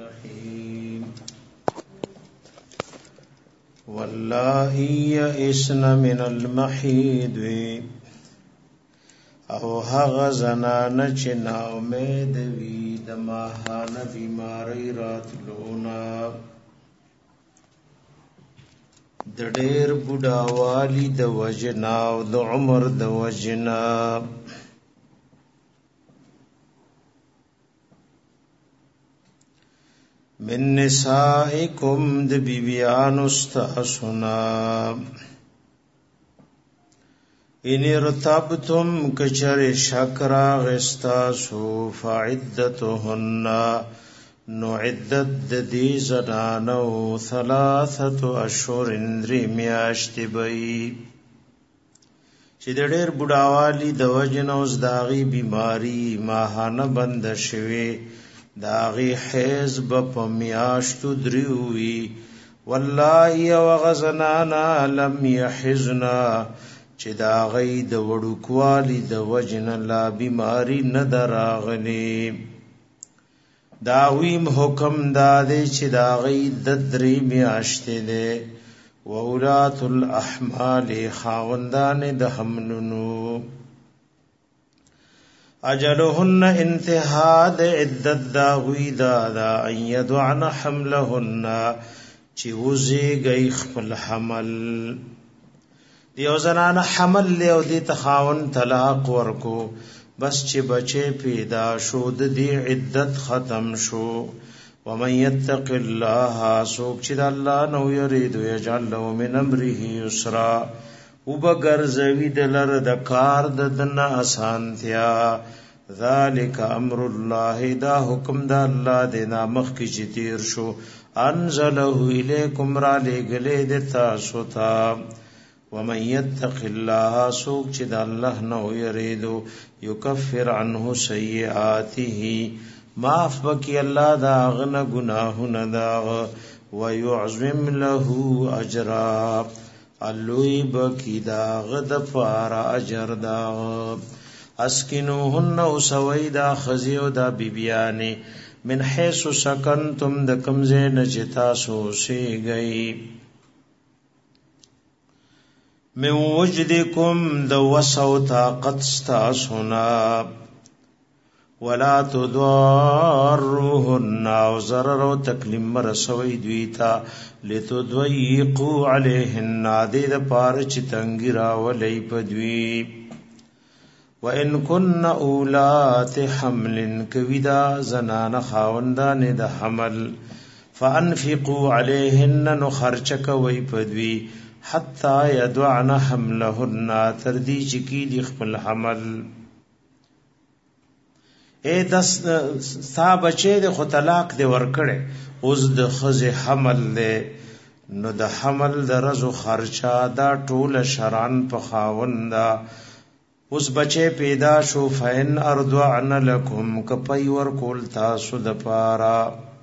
الرحيم واللائي يئسن من المحيض او هغه زنانه چې نا امید وي د ماهانه بیماری راتلونا د ډېر بوډاوالي د وجنا او د عمر د وجنا من نسائکم د بیبیان استحسنا ان ارتبتم کچر شکرا غستاسو فعدتهن نو عدت د دې زنانو 3 اشهر درې میاشتې بي چې د ډېر بډاوالي د وجنه اوس داغي بیماری ماهانه بند شوي داغي حیض په میاشتو دریوي والله وغزنانا لم يحزنا چې داغي د وړوکوالي د وجنه لا بیماری نه دراغلي داویم حکم دادې چې داغي د درې میاشتې ده وولات الاحمال خاوندان د حملونو اجلهن انتهاء د عدت داوی دادا ان يدعن حملهن چې وزي گئی خپل حمل دیو زنان حمل له او دی تخاون طلاق ورکو بس چې بچي پیدا شو د دې عدت ختم شو ومن يتق الله سوک چې الله نو یرید یجعل له من امره یسرا وبغرزوی دلر د کار د دنه آسانتیا ذالک امر الله دا حکم د الله د نامخ کی جتیر شو انزله الیکم را لګلې د تاسو ته ومن يتق الله سوک چې د الله نو یریدو یکفر عنه سیئاته معاف وکي الله دا غنه گناهونه دا ويعظم له اجرا الوی بکی دا غد فار اجر دا اسکنوهن وسویدا خزیو دا بیبیانی من حيث سکنتم د کمزه نجتا سو سی گئی من وجدکم د وسو طاقت استاسنا ولا تضاروهن او ضرر او تکلیف مرسوي دویتا لتضيقوا عليهن عدد پار چې تنګ راولې پدوي وان كن اولات حمل کویدا زنان خاوندان د حمل فانفقوا عليهن نو خرچک وي پدوي حتا يدعن حملهن تردي چکی دی خپل حمل اے دس سا بچے د خو طلاق دی ورکړي اوس د خزه حمل له نو د حمل د رزو خرچا دا ټول شرعن په خاوندا اوس بچے پیدا شو فین ارضعن لكم کپي ور کول تاسو د پارا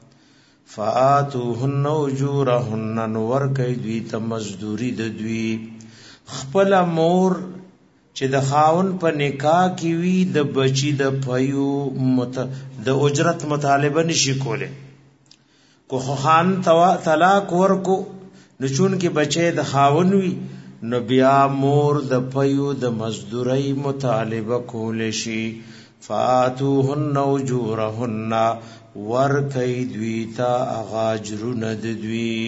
فاتوهن اجورهن نور کوي دوی ته مزدوری د دوی خپل مور چې د خاون په نکاح کې وی د بچی د پيو د اجرت مطالبه نشي کوله کو خان طلاق ورکو نچون کې بچي د خاون وی نو بیا مور د پيو د مزدوري مطالبه کول شي فاتوهن اجورهن ور کوي دوی ته اغاجرون د دوی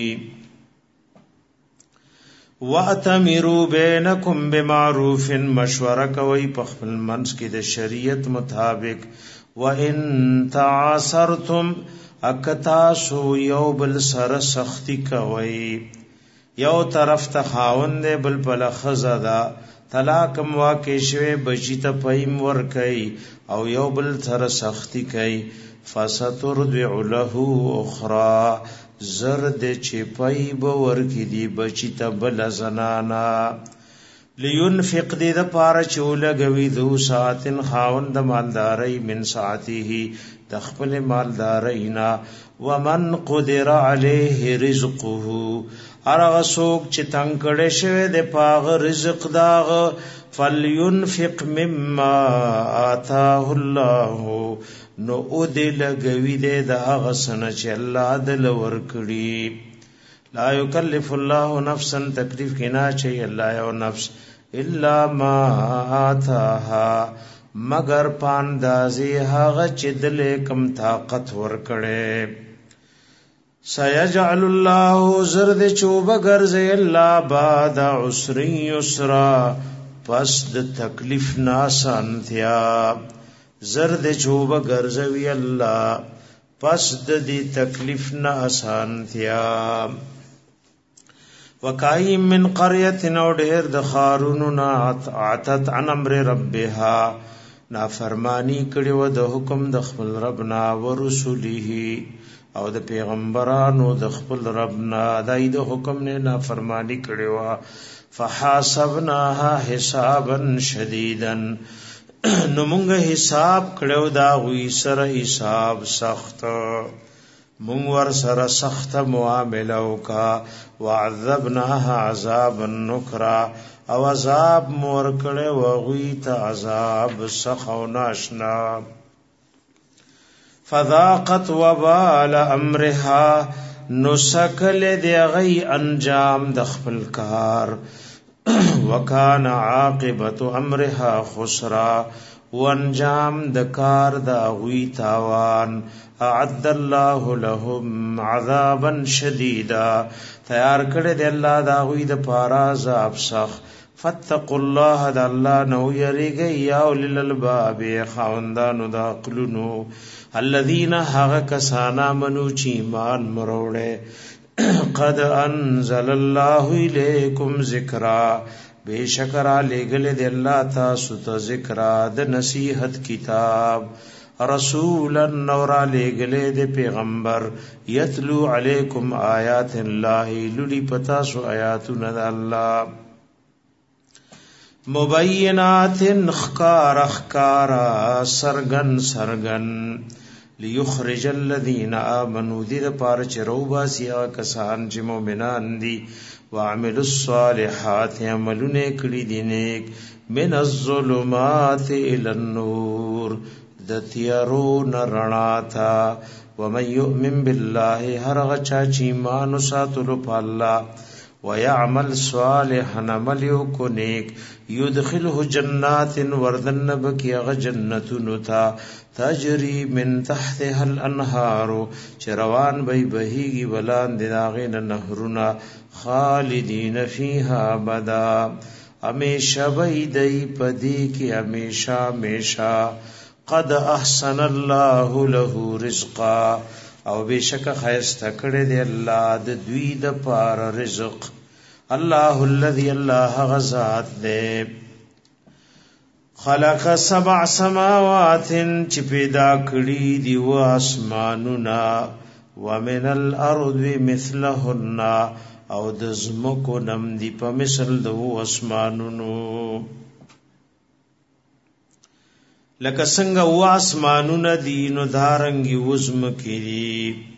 وَأَتَمِرُوا بَيْنَكُمْ بِمَعْرُوفٍ مشوره کوي په خپل منځ کې د شریعت مطابق وَإِن تَعَاثَرْتُمْ اکتاسو یو بل سره سختی کوي یو طرف ته خاوند بل بل خزدا طلاق واقع شوه بچی ته پیم ور کوي او یو بل سره سختی کوي فَسَتُرْضِعُ لَهُ أُخْرَى زرد چې پای به ورکی دی بچی ته بل زنانا لینفق دې د پاره چولګوي ذو ساعتن خاوند مالداري من ساعته د خپل مالدارینا ومن قدر عليه رزقه ارغه سوق چې تنگ کړي شوی د پاغ رزق داغ فلينفق مما آتاه الله نو او دې لګوي دې د هغه سنه چې الله دل ورکړي. لا یکلف الله نفسا تکلیف کنا چې الله یو نفس الا ما آتاها مگر پاندازي هغه چې دل کم طاقت ورکړي. سيجعل الله زرد چوب غرزي الله بعد عسر يسرا پس د تکلیف ناسانتیا زرد چوب غرزوي الله پس د دې تکلیف ناسانتیا. وکای من قريه نو ډېر د خاروننا عتت عن امر ربها نافرمانی کړي و د حکم د خپل ربنا ورسوله او د پیغمبرانو د خپل ربنا دای د حکم نه نافرمانی کړي و. فحاسبناها حسابا شديدا نو مونږ حساب کړو دا وی سره حساب سخت مونږ ور سره سخت معاملې وکا. وعذبناها عذابا نکرا او عذاب مور کړه وغوی ته عذاب سخو ناشنا. فذاقت وبال امرها نسکل دی غی انجام د خپل کار. وکان عاقبت امرها خسرا وانجام د کار د غوی تاوان. اعد الله لهم عذابا شديدا تیار کړه دی الله دا غوی د پارا عذاب سخت. فاتقوا الله د الله نو یریږي یا اولل الباب خوندانو د عقلونو الذين هغه کسانا منو چې ایمان مروړي. قد انزل الله الیکم ذکرا بیشکر لګل دی الله تاسو ته ذکرا د نصیحت کتاب. رسولا نور لګل دی پیغمبر یتلو علیکم آیات الله للی پتا سو آیاتنا د الله مبینات خکارا سرغن سرغن ليخرج الذين آمنوا دې د پاره چې روباسي هغه کسان چې مؤمنان دي وعملوا الصالحات عملونه کړي دي نیک من الظلمات الى النور د تیارو نرنا تا. ومن يؤمن بالله هر غچا چې ایمان ساتلو په الله ويعمل صالحا عمل کو نیک يدخله جنات وردن بکی غ جنتون تا تجری من تحتها الانهار چروان بی بهیگی ولان داغین نهرنا خالدین فیها ابدا ہمیشہ بی دی پدی کی ہمیشہ ہمیشہ. قد احسن الله له رزقا او بشک خیست کړه دی الله د دوی د پار رزق. الله الذي الله غزاد دے خلق 7 سماوات چې پیدا کړی دی و اسمانونه ومن الارض مثلهن او د زمکو نم دی په مثل د اسمانونو. لکه څنګه و اسمانونه دی نو دارنګي وزمکی دی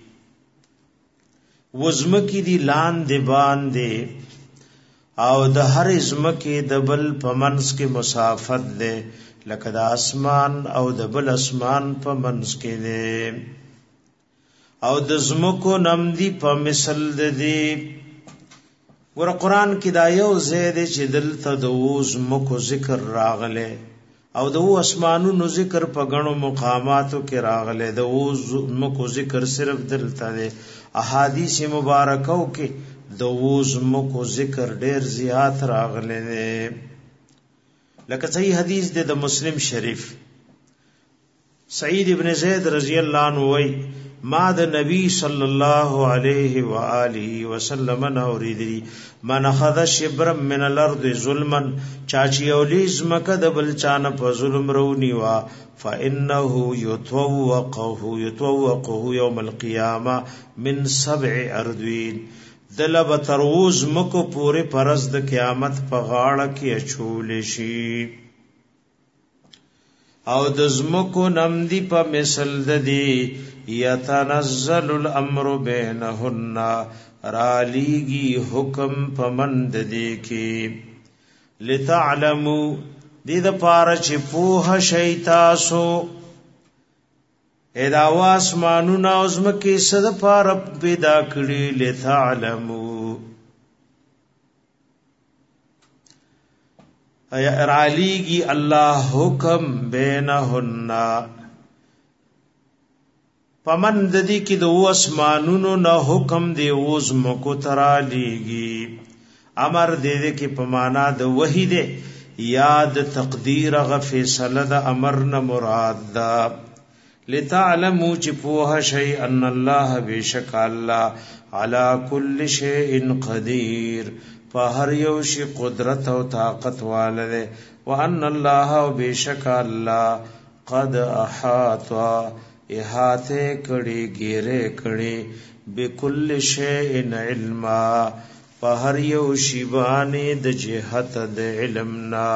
لاندې باندې او د هر زمکه د بل پمنس کې مسافت ده لکه د اسمان او د بل اسمان پمنس کې ده او د زمکو نمدی په مثل ده دی. ور قرآن کې دا یو زید چې دلته د زمکو ذکر راغله او د اسمانونو ذکر په غنو مقاماتو کې راغله. د زمکو ذکر صرف دلته ده. احادیث مبارکو کې د زمکو ذکر ډیر زیات راغله ده. لکه صحیح حدیث ده د مسلم شریف سعید ابن زید رضی الله عنه وی ما د نبی صلی الله علیه و آله وسلم اوریدلی من اخذ شبرا من الارض ظلما چاچی اولیز مکه د بل چانه په ظلم رونی وا فانه يتوقه يوم القيامه من 7 اردوین دلب تروز مکو پوری پرز د قیامت په غاړه کې اچول شي او د زمکو نمدی په مثل د دی یتنزل الامر بینهن رالیگی حکم پمند دی کی لتعلمو دی د پاره چې پوه شي تاسو ادا واسمانونا ازمکی صد پار پیدا کړي لتعلمو ارعلیگی اللہ حکم بینہن پمن ددی کی دو اسمانونو نہ حکم دے وزمکو ترالیگی امر دے دے کی پمانا د وحی دے یاد تقدیر غفیصل دا امر نہ مراد دا لتعلمو چی پوہ شئی ان اللہ بیشک اللہ علا کل شیء قدیر فہر یوشی قدرت و طاقت والدے وان اللہ و بیشک اللہ قد احاطا احاطے کڑی گیرے کڑی بکل شیء علما فہر یوشی بانی د جہت د علمنا.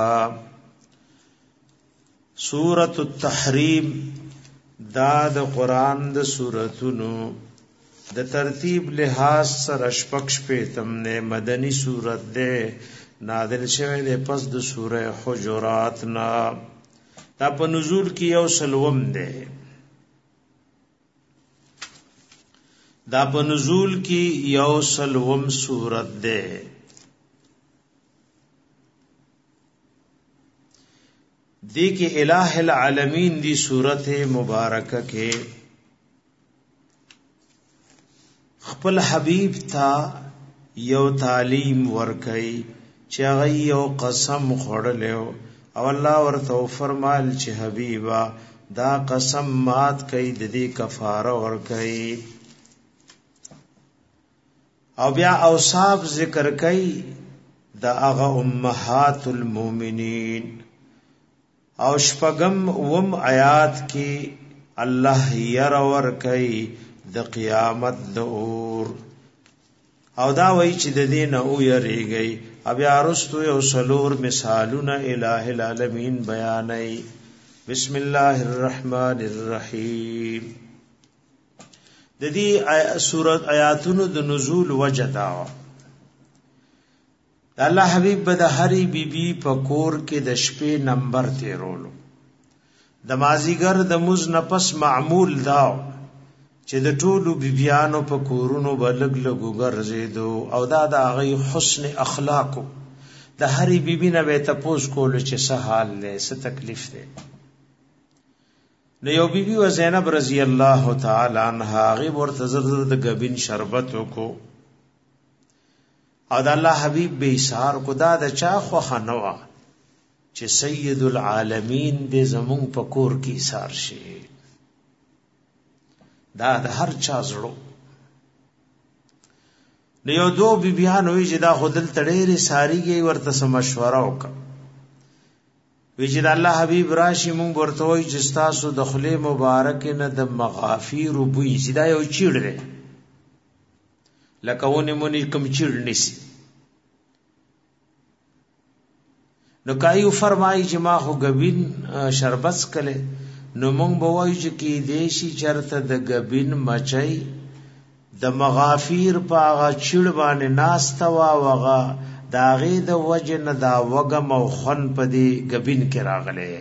سورۃ التحریم دا د قرآن د سورتونو د ترتیب لحاظ سره شپږ شپیتم نه مدنی سورت ده نازل شوه ده پس د سوره حجرات نا. دا په نزول کې یو سلوم ده دا په نزول کې یو سلوم سورت ده. دی کې الہ العالمین دی سورت مبارکه کې خپل حبیب تا یو تعلیم ورکي چې هغه یو قسم خوړلو او الله ورته فرمایل چې حبیبا دا قسم مات کړي د دې کفاره ورکي او بیا اوصاف ذکر کړي دا هغه امهات المؤمنین او شپغم وم آیات کې الله ير ورکي د قیامت دور او دا وای چې د دین او یریږي بیا رستو یو سلور مثالونه الہ العالمین بیانای. بسم الله الرحمن الرحیم. د دې سورۃ آیاتونو د نزول وجدا الله حبیب د هری بیبي په کور کې د شپې نمبر تیرولو د مازیګر د مز نفس معمول داو چې د ټولو بیبيانو په کورونو بلګ لګو ګرځیدو او دا د هغه حسن اخلاقو د هری بیبي نه به تاسو کول چې څه حال له څه تکلیف ده. نو یو بیبي و زینب رضی الله تعالی عنها غیب ورته زړه د غبین شربت کو او د الله حبیب به ایثار کو دا د چا خو خنوا چې سید العالمین دې زمون په کور کې ایثار شي. دا د هر چا زړه نو یو دو بیبیان وی چې دا خودل تړېری ساریږي ورته مشوره وکړه وی چې الله حبیب راشي مونږ ورته وی چې تاسو د خله مبارک نه د مغافیر بوې سیدا یو چیړ دی لکه ونی مونږ کوم چیړ نسی نو کایو فرمایي چې ما خو غبین شربت کله نو مونږ به وایو چې کې دیشي چرته د غبین مچای د مغافیر پاغه چیړ باندې ناستوا وغه داغه د وجه نه دا وګم او خن پدی غبین کې راغله.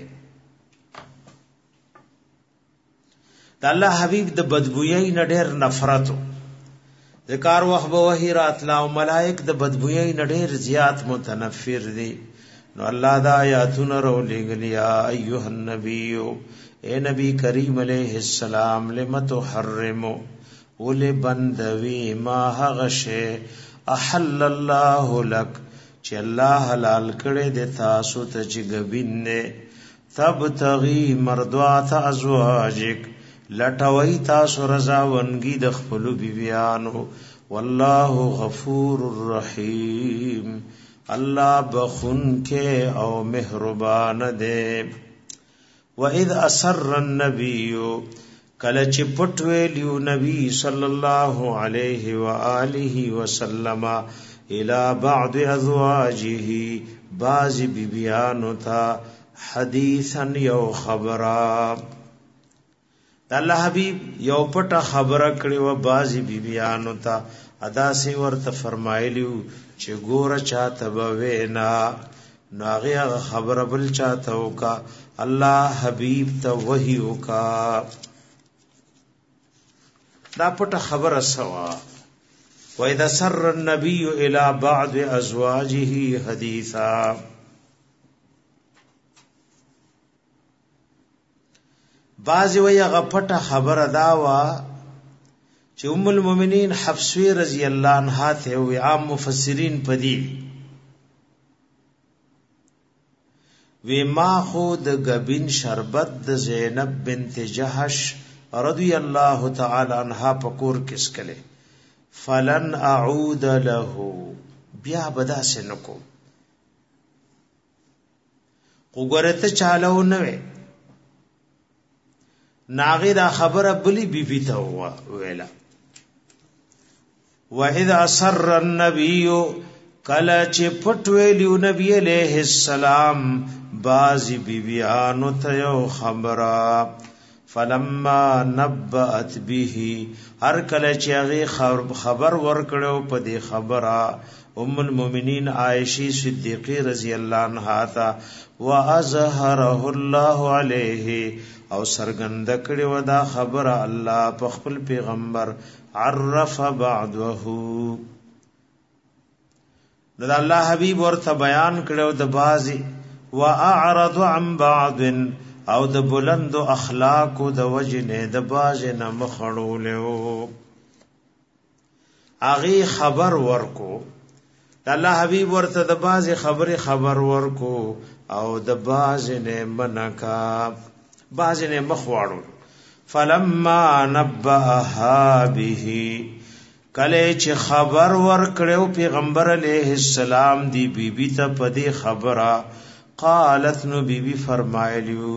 د الله حبیب د بدبوئی نه ډېر نفرتو ذکر وخت به وحی راتلا او ملائک د بدبوئی نه ډېر زیات متنفر دي. نو الله دا آیاتونه رولېګلیا ایها النبی اے نبی کریم علیہ السلام لمتو حرمو ول بندوی ما غشه احل الله لك چې الله حلال کړي د تاسو ته چې غبین نه تبتغي مرضات ازواجک لټوي تاسو رضا ونګي د خپل بیبيانو والله غفور الرحیم الله بخون کې او مهربان دی. وَإِذْ أَسَرَّ النَّبِيُّ کله چې پټ ویلو نبی صلی الله علیه و آله وسلم الى بعض ازواجه بعض بیبیانو تا حدیثا یو خبره الله حبیب یو پټه خبره کړي و بعض بیبیانو تا ادا سی ورته فرمایلیو چې ګوره چاته وینا ناغه خبره بل چاته وکا الله حبیب ته وحی وکا. دا پټه خبره سوا وَإِذَا سَرَّ النَّبِيُّ إِلَى بَعْضِ أَزْوَاجِهِ حَدِيثًا بعضی وی هغه پټه خبره دا وا چې ام المؤمنین حفصه رضی الله عنها ته وی عام مفسرین پدی وی ما خود غبین شربت د زینب بنت جحش رضی الله تعالی عنها پکور کس کله فلن اعود له بیا بدا سنکو وګورته چالو نه ناغی دا خبره بلی بی بی تا ویلا وَإِذَا أَسَرَّ النَّبِيُّ کلا چه پټویلیو نبی علیہ السلام بازی بی بیانو تیو خبرا فلما نبأت به هر کلا چه اغی خبر ورکڑو پا دی خبرا ام المؤمنین عائشی صدیقی رضی اللہ عنہ تا وَأَزْهَرَهُ اللَّهُ عَلَيْهِ او سرګند کړي ودا خبره الله په خپل پیغمبر عرف بعده دا الله حبيب ورته بیان کړو د بازي واعرض عن بعض او د بلند اخلاق د وجنه د باز نه مخړولیو اغي خبر ورکو الله حبيب ورته د باز خبر ورکو او د باز نه منکا باز نے مخواړو فلما نبأها به کله چې خبر ور کړو پیغمبر علیہ السلام دی بیبی ته پدی خبره قالت نو بیبی فرمایلیو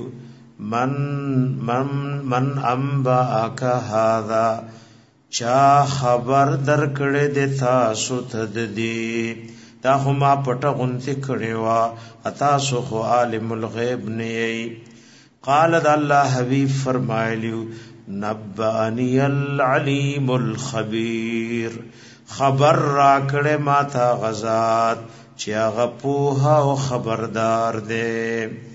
من انبأک هذا چا خبر در کړه د تاسو ته دی دا هما پټه غونتی کړي وا تاسو خو عالم الغیب نه قال الله حبیب فرمایلیو نبانی العلیم الخبیر خبر را کړه ما تا غزاد چې هغه پوها او خبردار دے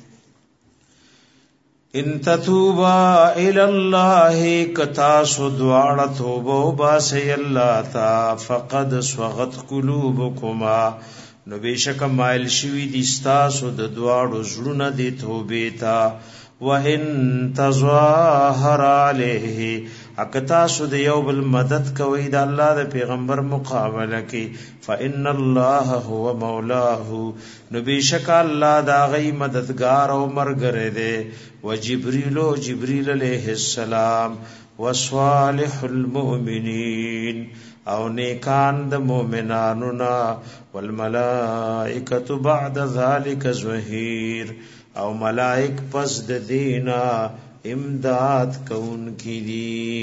ان تتوبا الی الله کتا سدواړه توبه باسی الله تا فقد صغت قلوبکما نو بشک مایل شوی دي تاسو د دواړو زړونه دي توبه تا وَإِن تَظَاهَرَ عَلَيْهِ اکتا سود یو بل مدد کوي د الله د پیغمبر مقابله کې فإن الله هو مولاه نو بشک الله دا غي مددگار او مرګره دی جبريل علیہ السلام وصالح المؤمنین او نیکان د مؤمنانو نا والملائکه بعد ذلك ظهیر او ملائک پس د دینا امداد کون کی دی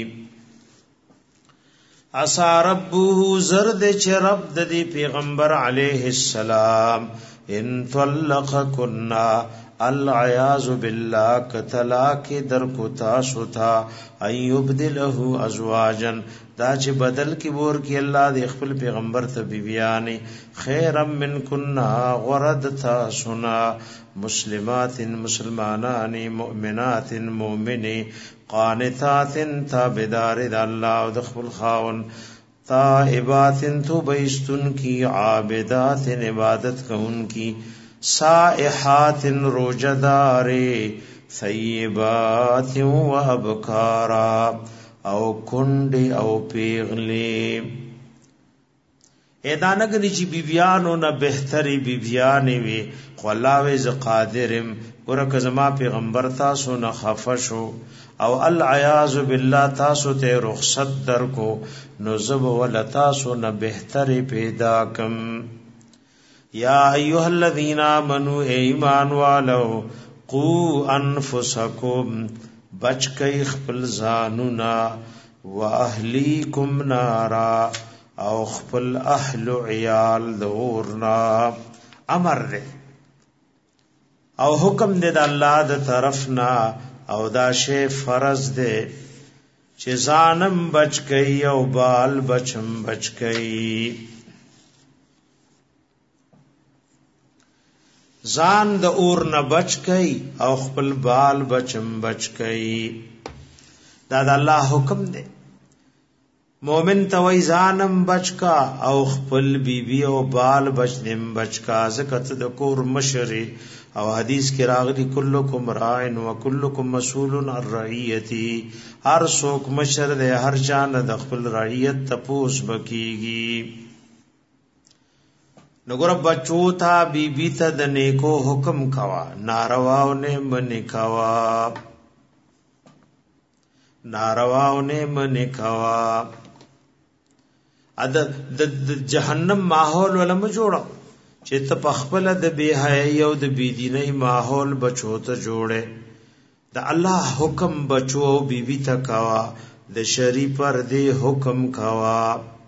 عسى ربه زرد چ رب د دی پیغمبر علیہ السلام ان طلقكنا العیاذ بالله کطلاق در کو تاسو تھا ایبدله ازواجا دا چې بدل کی ور کی الله د خپل پیغمبر ته بیبیانی خیرم من کنا غرد تا سنا مسلمات مسلمانان مؤمنات مؤمنی قانتات تابدار د الله او د خپل خاون تائبات توبیستن کی عابدات عبادت کون کی سائحات روجدار ثیبات و ابکارا او کندی او پیغلی ایدانگنی چی بیبیانو نا بہتری بیبیانی وی خو اللہ ویز قادرم گرک زما پیغمبر تاسو نا خفشو او العیاذ باللہ تاسو تے رخصت در کو نزب ولا تاسو نا بہتری پیدا کم یا ایوہ الذین آمنوا ایمان والو قو انفسکم بچ کئی خپل زانونا و اہلیکم نارا او خپل اهل عیال دورنا امر دے او حکم دے دا اللہ دا طرفنا او دا شی فرض دے چه زانم بچ کئی او بال بچم بچ کئی زان دا اورنا بچ کئی او خپل بال بچم بچ کئی دا دا اللہ حکم دے مومن ته وای ځانم بچکا او خپل بیبي او بال بچنم بچکا زکات د کور مشره او حدیث کې راغلی کلکم راعن وکلکم مسئول عن رعیتی هر څوک مشر دی هر جان د خپل رعیت تپوس بکیږي نګور بچو تا بیبي ته د نیکو حکم کوا نارواونه من کوا د جهنم ماحول ولم جوړو چې ته پخپل د بے حیاي او د بی دیني ماحول بچو ته جوړه د الله حکم بچو بیبي ته کوا د شری پر دی حکم کوا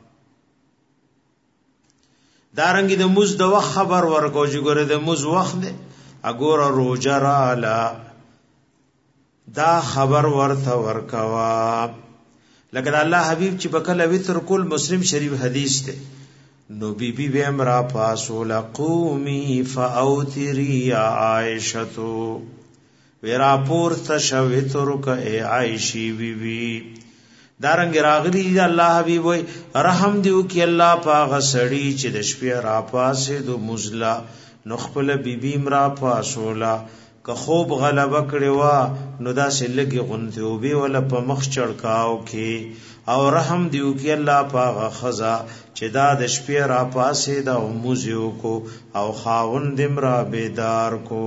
دارنګ د مز د وخت خبر ورکو چې ګوره د مز وخت دی اګور روزه رااله دا خبر ورته ورکوا لکه الله حبیب چې بکله وتر کول مسلم شریف حدیث ده نو بیبي به امرا پاسول قومي فاوتری یا عائشتو ورا پور تشوتر ک ای عائشی بیبي دارنګ راغلی الله حبیب وای رحم دیو کی الله پاغ سړی چې د شپې را پاسه دو مزلا نخپل بیبي امرا پاسولا که خوب غلبه کړي وا نو دا سلګي غونته او به ولا په مخ چړکاو کې او رحم دیو کې الله پاغه خزا چې دا د شپې را پاسې دا موزیو کو او خاوند امرا بیدار کو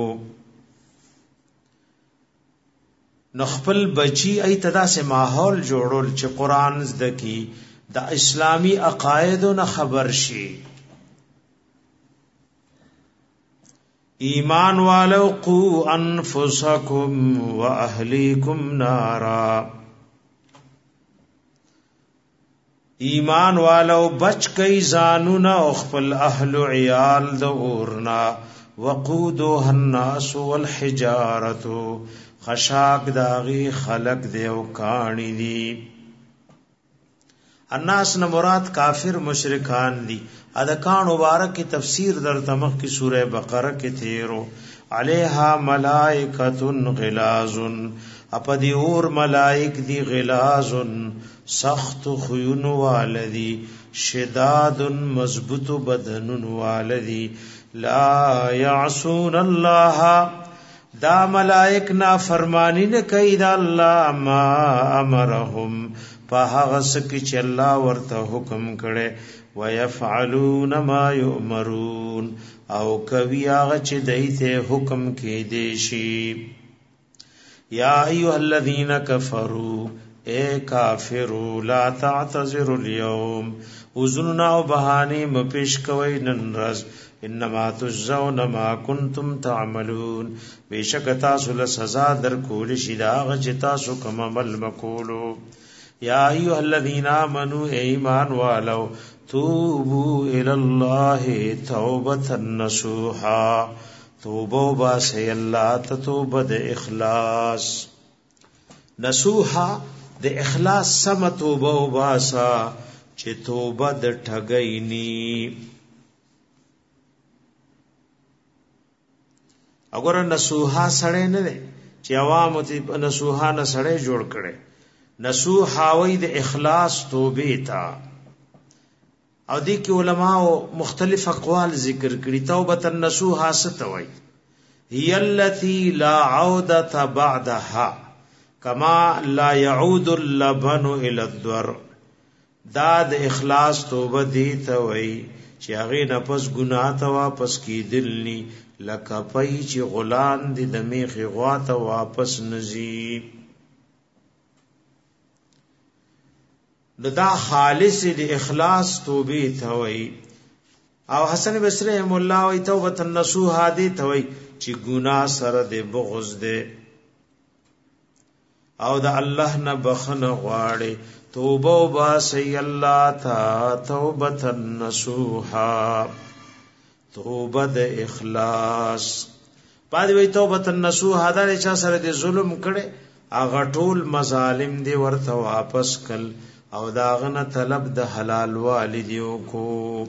نخپل بچی ای تدا سے ماحول جوړول چې قران زدکی د اسلامی عقاید نه خبر شي ایمان والو قو انفسکم و اهلیکم نارا ایمان والو بچ کئی زانونا او خپل اهل عیال د اورنا وقودها الناس والحجارت خشاک داغي خلق دیو کانی دی الناس نه مراد کافر مشرکان دي ادکان مبارک کی تفسیر در تمخ کی سورہ بقرہ کے تیرو علیہا ملائکۃ غلاظ اپدی اور ملائک دی غلاظ سخت خیون والدی شداد مضبوط بدن والدی لا يعصون الله دا ملائک نا فرمانی نه کوي دا الله ما امرهم فهغه سکی چې الله ورته حکم کړي ويفعلون ما يؤمرون او کوي هغه چې دایته حکم کې دي شي یا ایها الذين كفروا اے کافرو لا تعتذروا اليوم وزننا او بهانه مپیش کوي نن ورځ انما تجزون ما كنتم تعملون بیشک تاسو له سزا در کول شي دا چې تاسو کوم عمل وکولو یا ایها الذین آمنوا ایمان والو توبوا الی الله توبه نصوحا توبه باسی الله توبه د اخلاص نصوحا د اخلاص سم توبه باسا چې توبه د ټګی نی اگر نصوحا سړی نه دی چې عوام ته نصوحا نه سړی جوړ کړي نصوحا وی د اخلاص توبه تا او دې کې علماء مختلف اقوال ذکر کړي توبه النصوحا ستوي هي التي لا عوده بعدها کما لا يعود اللبن الى الدر دا د اخلاص توبه دی ته وای چې هغه نفس ګناه ته واپس کیدلنی لکه پای چې غلان دي د میخي غوا ته واپس نزي دا خالص د اخلاص توبه ته وای او حسن بصری مولا وای توبه النصوح دي ته وای چې ګناه سره د بغض ده او د الله نه بخنه غواړي توبه وباسي الله تا توبه النصوحا توبه د اخلاص پدې وی توبه النصوحا دا چې سره د ظلم کړي هغه ټول مظالم دی ورته واپس کړ او داغنه طلب د حلال والدیو کو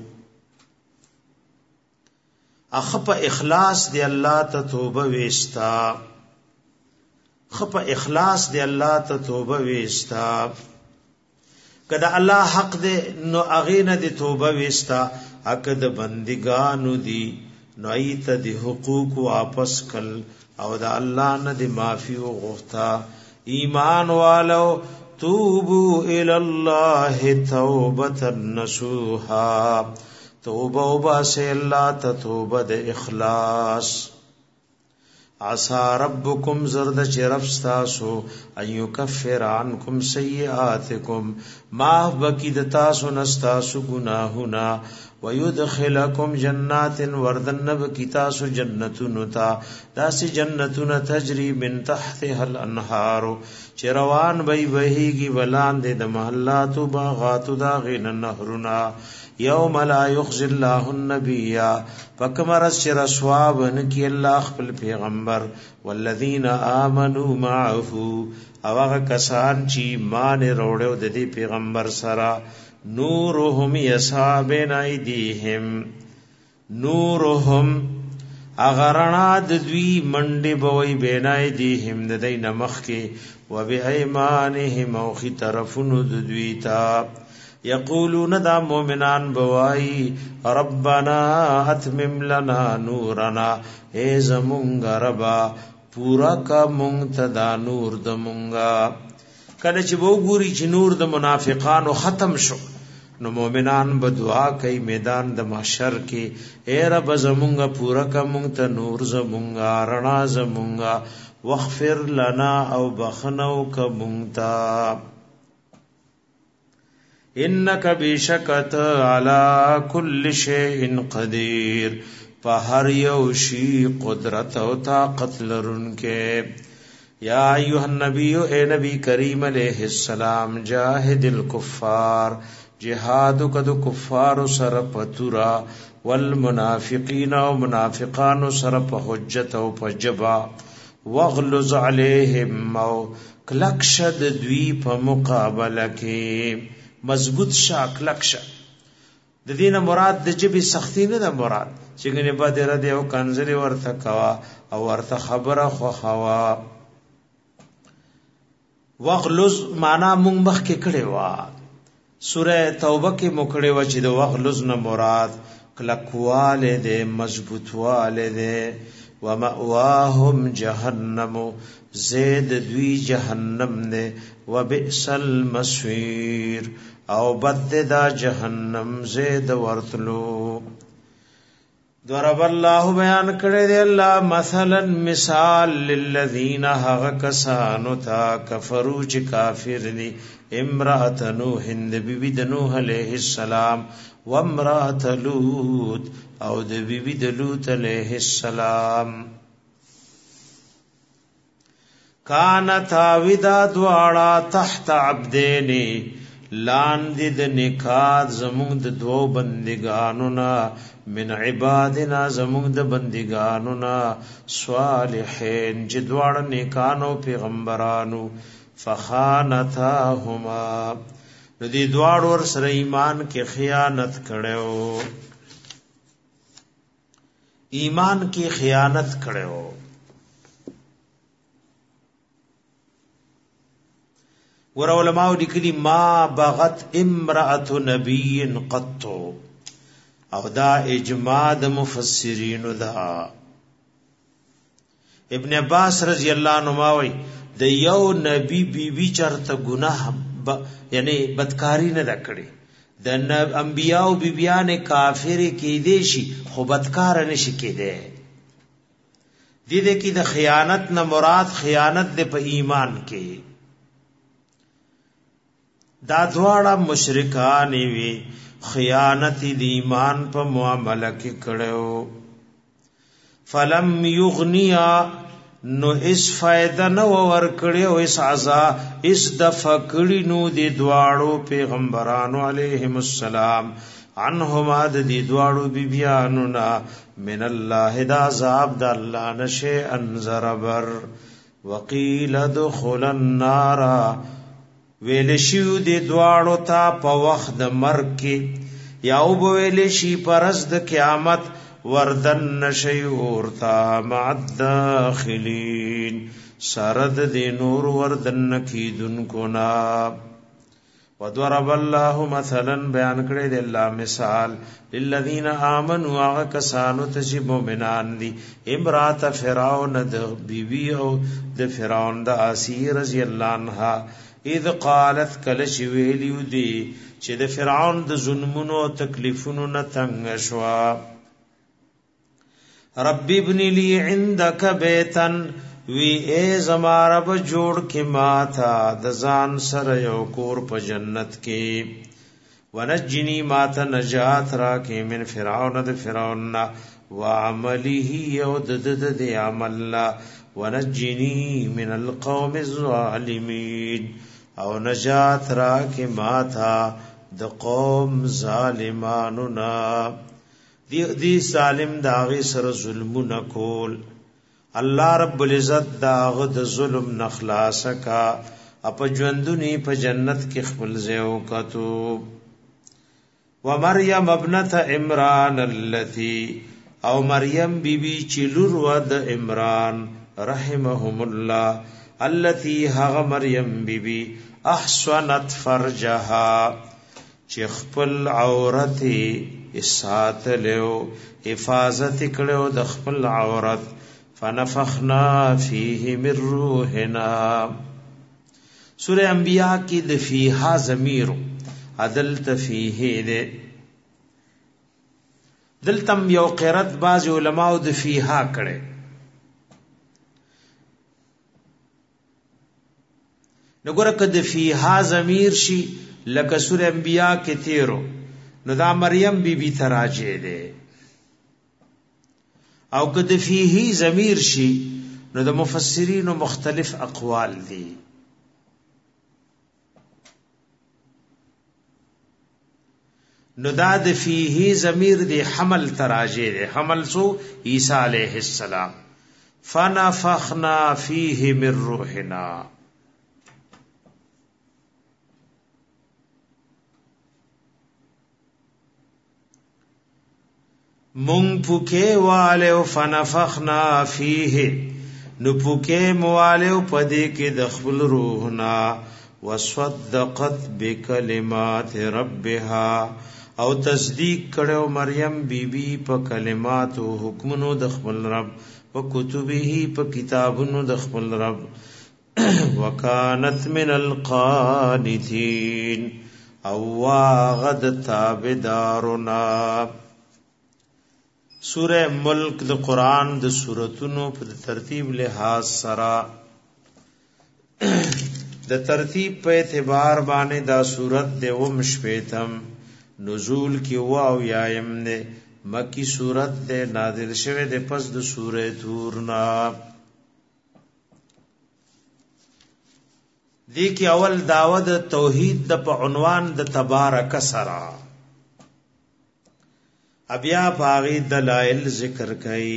اخپ اخلاص دی الله ته توبه وستا خپ اخلاص دی الله ته توبه وستا کدا الله حق دې نو اغینه دې توبه وستا عقد بندگانو دی نو ایت دې حقوق واپس کل او دا الله نه دې معافي وغوښتا ایمان والو توبو الی الله توبه نصوحا توبه وباسه الله ته توبه د اخلاص عسى ربكم زرد چرف ستاسو ان يكفر عنكم سيئاتكم ما بقید تاسو نستاسو گناهنا ويدخلكم جنات وردنب کی تاسو جنتون تا داس جنتون تجري من تحتها الانهار چروان بی بهیگی ولاندې د محلات باغات دا غین نهرنا یوم لا یخزی الله النبی فکمرس چر سوابن کی الله خپل پیغمبر والذین آمنوا معه او هغه کسان چې ایمان وروړو د دې پیغمبر سره نورهم یسعى بین ایدیهم نورهم اغرنا د دوی منډي بوي بین ایدیهم د دین مخ کې و بایمانهم او خي طرفونو د دوی تا یقولون دا مومنان بوای ربنا اتمم لنا نورنا اے زمونږ ربا پورا کا مونږ ته دا نور د مونږه کله چې وګوري چې نور د منافقانو ختم شو نو مومنان به دعا کوي میدان د محشر کې اے رب زمونږ پورا کا مونږ ته نور زمونږه رڼا زمونږه واغفر لنا او بخنو کا مونږ ته انک بشکت علی کل شیء قدیر په هر یو شی قدرت او طاقت لرونکې یا ایها النبی اے نبی کریم علیہ السلام جاهد الکفار جهاد کدو کفار سر پتورا والمنافقین او منافقان سر په حجت او په جبا واغلظ علیہم او کلکشد دوی په مقابله کې مضبوط شاک لکشه د دینه مراد د جبی سختی نه د مراد چې ګنې بده را دی او کنزلی ورته کوا او ورته خبره خو خوا وغلظ معنا مونږ مخ کې کړي وا سوره توبه کې مخړې و چې د وغلظ نه مراد کلکواله دې مضبوطواله دې ومأواهم جهنم زید دوی جهنم نے وبئس المصير او بد دا جهنم زید ورتلو ضرب الله بیان کړی دی الله مثلا مثال للذین هغه کسانو تا کفرو چې کافر دي امرأة نوح د بیبی د نوح علیہ السلام و امرأة لوط او د بیبی د لوط علیہ السلام کانتا ودا دواړه تحت عبدین لاندې د نکات زموږ د دوو بندګانو نا من عبادنا زموږ د بندګانو نا صالحین چې دواړه نیکانو پیغمبرانو فخانتاهما نو دې دواړو ور سره ایمان کې خیانت کړو ایمان کې خیانت کړو ور علماء لیکلي ما بغت امرأة نبي قط او دا اجماع د مفسرین دا ابن عباس رضی الله عنه وايي د یو نبی بیبي چرته گناه یعنی بدکاری نه دکړي د انبیاء او بیبيان کافر کې دي شي خو بدکار نه شي کېده دې کې د خیانت نه مراد خیانت د په ایمان کې دا دواړه مشرکان وی خیانت دی ایمان په معاملہ کې کړو فلم یغنیا نو اس فائدہ نو ور کړو اس عزا اس دفع کړي نو دی دواړو پیغمبرانو علیهم السلام عنهما د دی دواړو بیبیانو نا من الله دا عذاب د الله نشه انذر بر وقیل ادخل النار ویل شیو دی دواړو تا په وخت د مرګ کې یا او ویل شي پرز د قیامت وردن نشي ورتا مع الداخلين سرد دی نور وردن کی دن کو نا وضرب الله مثلا بیان کړی دی الله مثال للذین آمنوا هغه کسانو ته چې مؤمنان دي امرات فرعون د بیبي او د فرعون د آسی رضی الله عنها اذ قالت کل چې ویلیو دي چې د فرعون د ظلمونو او تکلیفونو نه تنگ شوا رب ابن لی عندک بیتن وی اے زما رب جوړ کې ما تا د ځان سره یو کور په جنت کې ونجنی ما ته نجات را کې من فرعون د فرعون وعمله یو د عمل ونجنی من القوم الظالمین او نجات را کې ما تا د قوم ظالمانو نا دی ظالم داغی سر ظلمون کول الله رب العزت داغ د ظلم نخلاص کا اپ ژوندونی په جنت کې خپل زیو کتو و مریم ابنت عمران التي او مریم بیبی چلور ود عمران رحمهم الله التي هغ مریم بیبی احسنت فرجها چې خپل عورت اسات له حفاظت کړو د خپل عورت فنفخنا فيه من روحنا سورہ انبیاء کی د فیها ضمیر عدلت فيه ده دلتم یو قرات باز علماء د فیها کړي نګوره کده فیها ضمیر شي لکه سورہ انبیاء کې تیرو نو دا مریم بی بی تراجه ده او کده فیه ضمیر شي نو د مفسرین مختلف اقوال دي نو دا د فیه ضمیر دی حمل تراجه ده حمل سو عیسی علیہ السلام فنفخنا فیه من روحنا مونږ پوکې والو فنفخنا فيه نو پوکې موالو پدې کې د خپل روحنا وصدقت بکلمات ربها او تصدیق کړو مریم بیبي په کلمات او حکمونو د خپل رب او کتبه په کتابونو د خپل رب وکانت من القانتين او واغد تابدارنا سورہ ملک د قرآن د سورتونو په ترتیب لحاظ سرا د ترتیب په اعتبار باندې دا سورت د ومشپیتم نزول کی واو یایم نے مکی سورت د نازل شوه د پس د سورہ تور نا دی کی اول داود توحید د په عنوان د تبارک سرا ابیا باغی دلائل ذکر کئی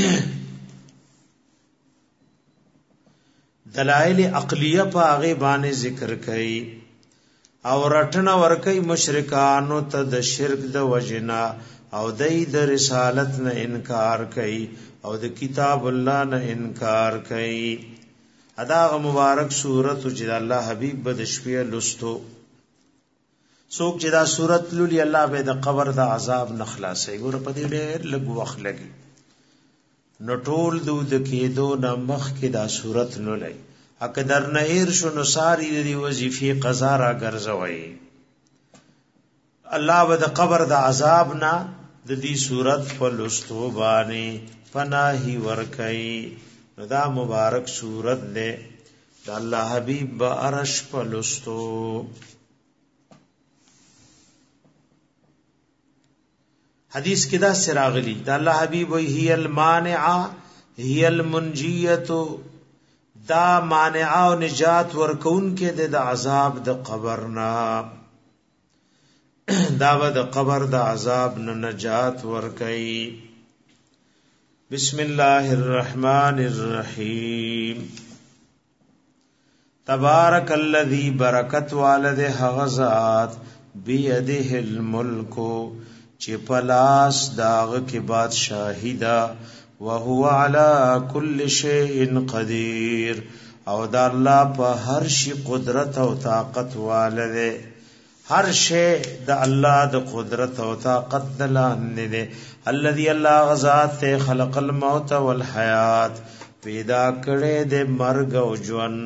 دلائل عقلیه باغی باندې ذکر کئی او رټنا ورکی مشرکانو ته د شرک د وجنا او د رسالت نه انکار کئی او د کتاب الله نه انکار کئی ادا مبارک سورۃ چې الله حبیب بد شپه لستو سوک چې دا صورت لولي الله به د قبر د عذاب نخلاصي ګور په دې ډېر لږ وخت لګي نو ټول دود کېدو نه مخ کې دا صورت لولي اقدر نه ایر شو نو ساری دی وظیفه قضا را ګرځوي الله به د قبر د عذاب نه د دې صورت په لستو باندې پناهي ورکړي نو دا مبارک صورت ده د الله حبيب به عرش په لستو حدیث کې دا سراغلی دا الله حبیب هی المانعه هی المنجیه دا مانعه او نجات ورکون کې د عذاب د قبرنا دا د قبر د عذاب نه نجات ورکي بسم الله الرحمن الرحیم تبارک الذی برکت والد غزات بیده الملک چې پلاس داغ کې بادشاہی دا وهو على كل شيء قدير او دا الله په هر شي قدرت او طاقت والده هر شی د الله د قدرت او طاقت دلاندې دی. الذي الله غزاد ته خلق الموت والحیات پیدا کړي د مرګ او ژوند.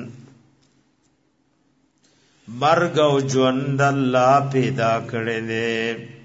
مرګ او ژوند الله پیدا کړي دي.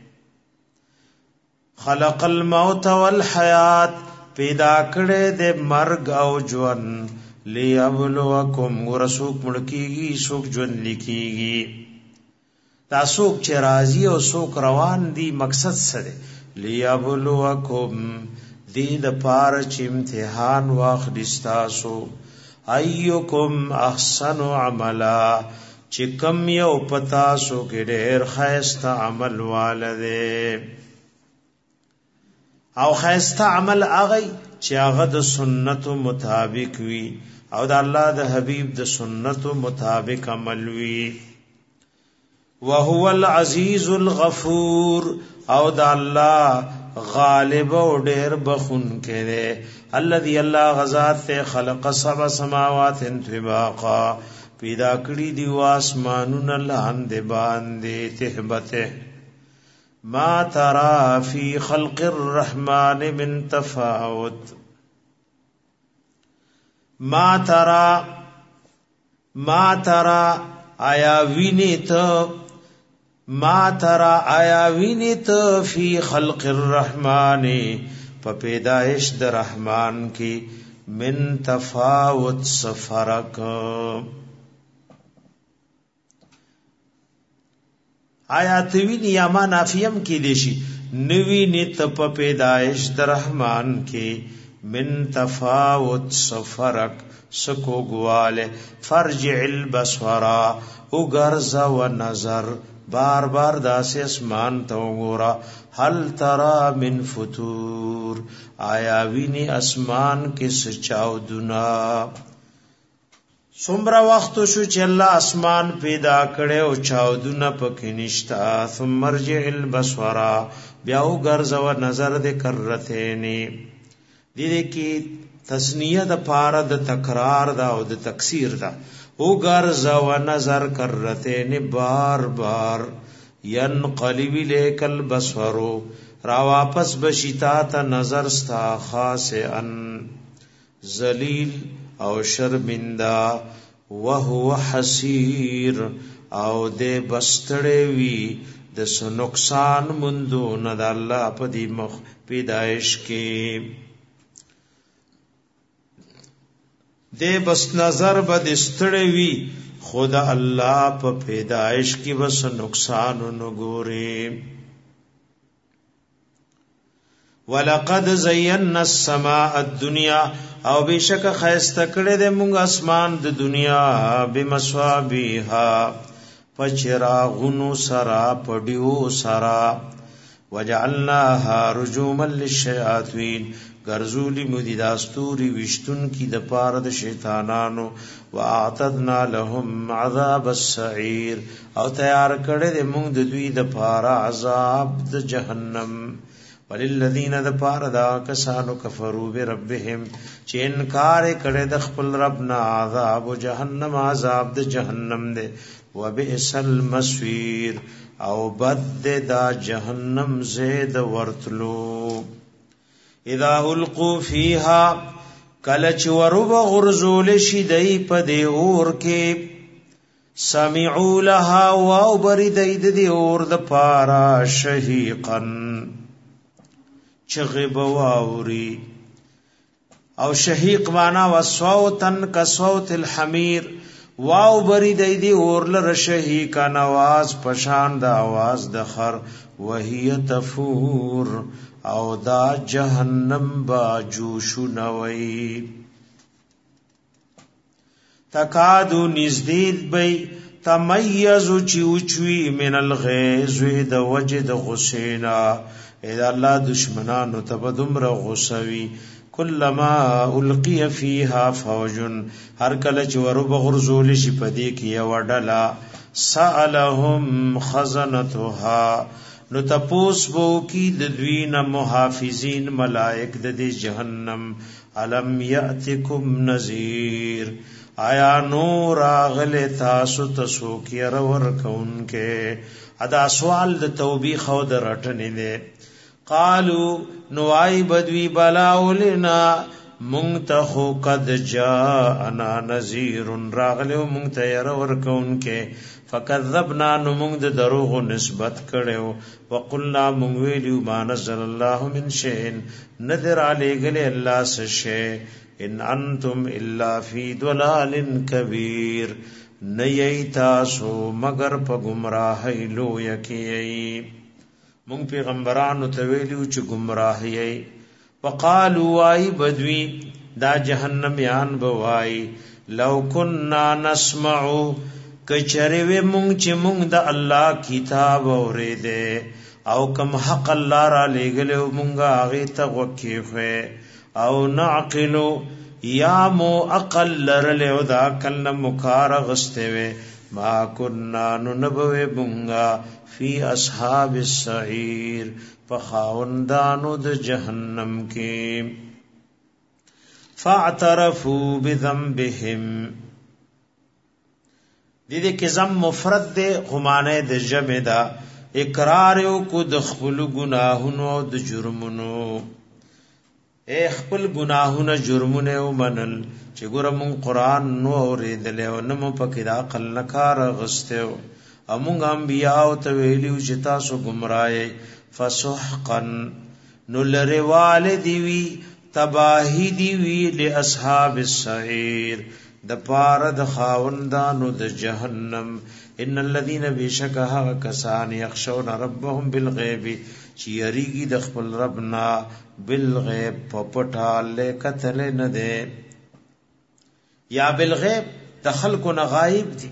خلق الموت والحیات پیدا کړي د مرګ او ژوند لیبلوکم ورسوک مړکیږي سوک ژوند لیکيږي. دا سوک چې راضي او سوک روان دي مقصد سره لیبلوکم دې د پاره چې امتحان واخلي تاسو ايکم احسن عملا چې کم یو پتا سو کې ډېر خیسته عمل والده او خیسته عمل هغه چې هغه د سنت مطابق وي او د الله د حبيب د سنت مطابق عمل وي. وهو العزيز الغفور او د الله غالب او ډېر بخون کړي. الذي الله غزاد ته خلق سبع سماوات طباقا پیدا کړی دی واسمانونه لاندې باندې تهبته. ما ترى في خلق الرحمن من تفاوت. ما ترى آیا وینیت ما ترى آیا وینیت فی خلق الرحمن په پیدائش د رحمان کی من تفاوت سفرک. آیات ویني یا ما نافیم کې دیشي نوی نت په پیدائش د رحمان کې من تفاوت سفرک سکو گواله فرجع البصر او غرزا و نظر بار بار داس اسمان تو غورا هل ترى من فطور آیا ویني اسمان کې سچاو دنا. سمرا وخت شو چې الله اسمان پیدا کړي او چاودونه پکې نشتا. ثم ارجع البصر بیا وګرځو نظر دې کرتهني دې کې تسنیه د پاره د تکرار دا او د تکثیر دا. وګرځو نظر کرتهني بار بار ينقلب اليك البصر را واپس بشتا ته نظر ستا خاصن ذلیل او شرمندا وهو حسیر او دې بستړې وی د سو نقصان مندو نه د الله په دې مخ پیدائش کې دې بس نظر بد استړې وی خدا الله په پیدائش کې بس نقصان نه ګوري. ولقد زينا السماء الدنيا او بشک خیسته کړه د مونږ اسمان د دنیا بمصابيها پچراغونو سرا پډیو سرا وجعلناها رجوما للشياطين غرزولی مدی داستوری وشتون کی د پاره د شیطانانو واعتدنا لهم عذاب السعير او تیار کړه د مونږ د دوی د پاره عذاب د جهنم. وللذین د پاره دا کسانو کفروا بربهم چې انکار کړي د خپل رب نه عذاب جهنم عذاب د جهنم ده. وبئس المصير او بد دا جهنم زید ورتلو. اذا القوا فيها کلچ ورب غرزول شدی پدی اور کې سمعوا لها واو بریدید دی اور د پارا شهیقا چغب واوري او شهیق معنا وصوتن کصوت الحمیر واو بری دی اورل رشهی کا نواز پشان دا आवाज د خر وهي تفور او دا جهنم با جوش نوئی تکادو نزدید بی تمیزو چوچوی من الغیظ د وجد غسینا اذا الله دشمنانو تبدمر غسوی کلما القی فیها فوج هر کله چې ورب غرزول شي پدې کې یو ډلا سالهم خزنتها نو تپوس بو کی د دوین محافظین ملائک د جهنم علم یاتکم نذیر آیا نور اغل تاسو تسو کی رور کونکه ادا سوال د توبیخ او د رټنې نه قالو نوای بدوی بلاولنا منتخو قد جاءنا نذیر راغلو منتیر ورکونکه فکذبنا نمونږ د دروغ نسبت کړو وقلنا مونږ ویلو ما نزل الله من شيء نذر علیګل الله سشی ان انتم الا فی ضلال کبیر نیتاسو مگر په گمراهی لو یکی مونږ پیغمبرانو ته ویلو چې گمراهی وقالوا ای بدوی دا جهنم یان بوای لو كنا نسمع کچره و مونږ چې مونږ د الله کتاب اورېده او کم حق الله را لګلو مونږه هغه ته وکیخه او نعقلو یا مو اقل لرلو دا کله مکار غستوي ما كنا ننبوي مونږه فی اصحاب السعیر فخاوندانو د جهنم کې فاعترفوا بذنبهم دې کې زم مفرد ده غمانه د جمع دا اقرار کو د خپل گناهونو او د جرمونو اے خپل گناهونو جرمونه او منل چې ګورم قرآن نو اورېدل او نو پکې دا عقل نکار غسته او موږ انبیاء ته ویلو چې تاسو گمراهی فسحقا نلری والدی وی تباہی دی وی لاصحاب السعیر د پاره د خاوندانو د جهنم ان الذين بشکها کسان یخشون ربهم بالغیب چې یریږي د خپل ربنا بالغیب پپټا لکتل نه ده یا بالغیب د خلکو نه غایب دي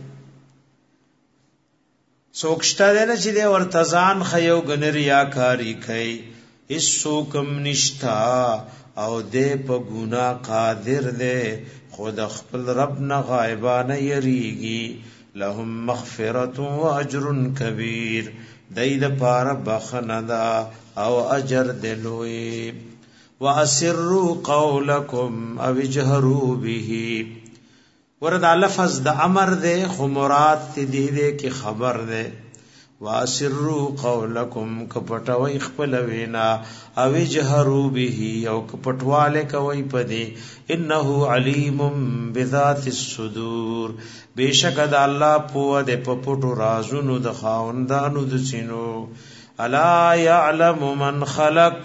سوکشتا ده نه چې د ورتزان خیو غنریا کاری کوي اس سوکم نشتا او دې په ګنا قادر ده خود خپل رب نه غایبانه یریږي لهم مغفرت و اجر کبیر دید پار بخندا او اجر دلوی واسروا قولکم او اجهروا به وردا لفظ د امر ده خو مراد دې کې خبر ده واسروا قولکم کپټوي خپل وینا او اجهروا به او کپټواله کوي پدې انه علیم بذات الصدور بیشک د الله په د پپټو رازونو د خاوندانو د سينو الا يعلم من خلق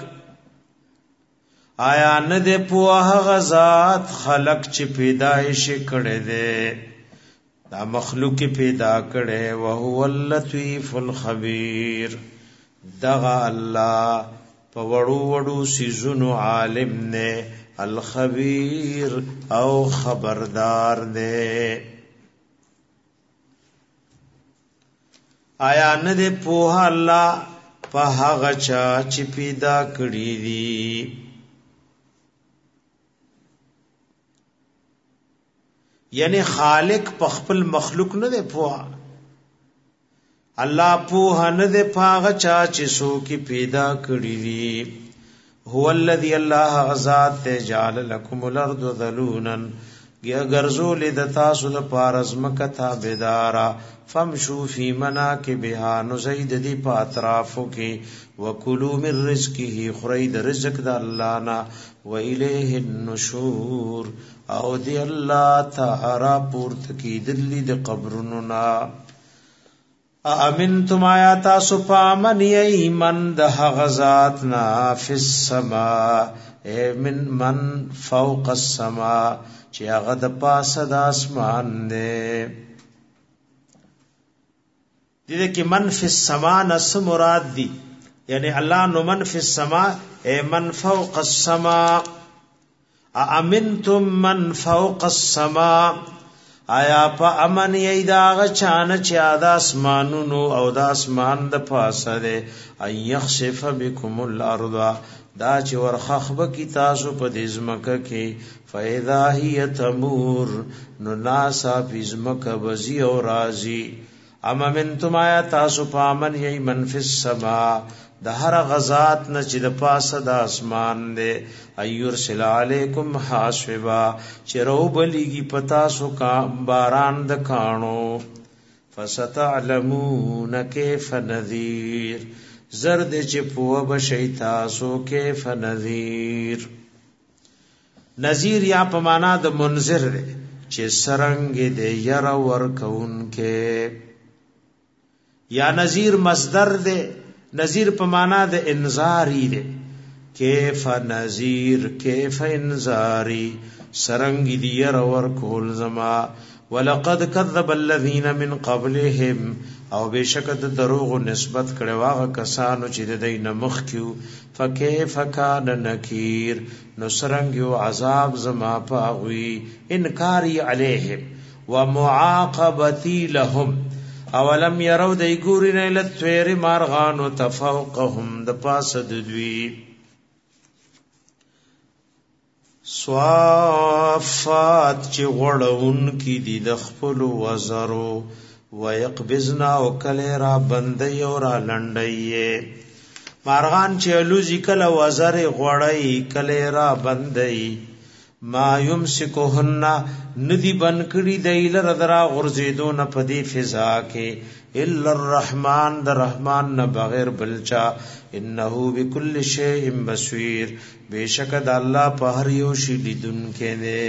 آیا نه د په هغه ذات خلق چې پیدایش کړي دي دا مخلوق پیدا کړي او هو اللطیف الخبیر دغه الله په وړو وړو سيزونو عالم نه الخبیر او خبردار نه آیا نه د په الله په هغه چا چې پیدا کړی دي یعنی خالق په خپل مخلوق نه دی پوها الله پوها نه دی پاغه چا چې سو کی پیدا کړی دی هو الذی الله غزاد جعل لكم الارض ذلولا ګرځول د تاسو د پارزمکه تابعدارا فمشوا فی مناکبها نزید دی په اطرافو کې وکلوا من رزقه خرید رزق د الله نا و الیه النشور او دی الله تعالی پورت کی دلی د قبرونو نا امنتم آیات سپامن ایمن د غزات نا فی السماء من فوق السماء چې هغه د پاسه د اسمان دی دې کې من فی السماء نس مراد دی یعنی الله نو من فی السماء اے من فوق السماء امنتم من فوق السماء آیا په امن یی دا غچانه چې د اسمانونو او د اسمان د پاسه دی ای یخسف بكم الارض دا چې ورخخب کی تاسو په دې ځمکه کې فاذا هی تمور نو ناسا په ځمکه وزي او رازي اما منتم آیا تاسو پامن یی من فی السما د هر غزات نه چې د پاسه د اسمان دی ایرسل علیکم حاصبا چې رو بلیږي پتا سو کا باران د کانو فستعلمون کیف نذیر زرد چې پوه بشی تاسو کیف نذیر نذیر یا په معنا د منذر دی چې سرنګ دی ير ور کون کې یا نذیر مصدر دی نذیر په معنا د انذاری دی کیف نذیر کیف انذاری سرنګ دی ير ور کول زما ولقد كذب الذين من قبلهم او بشکد دروغ نسبت کړي واغه کسانو چې د دین مخ کیو فكيف كان نكير نو سرنګ عذاب زما پاوي انکاری علیهم ومعاقبتي لهم اولم يروا دای ګورین لتویر مارغانو تفوقهم د پاسه دوی صافات چې غړون کی دي د خپل وزرو ويقبزنا او کله را بندي او را لنډي مارغان چې لوزي کله وزر غړای کله را بندي ما يمسكهن ندی بن کړي دایل درا غرزیدون په دې فضا کې الا الرحمن د رحمان نه بغیر بلچا انه بكل شيء بصير بیشک د الله په هر یو شی لیدون کې نه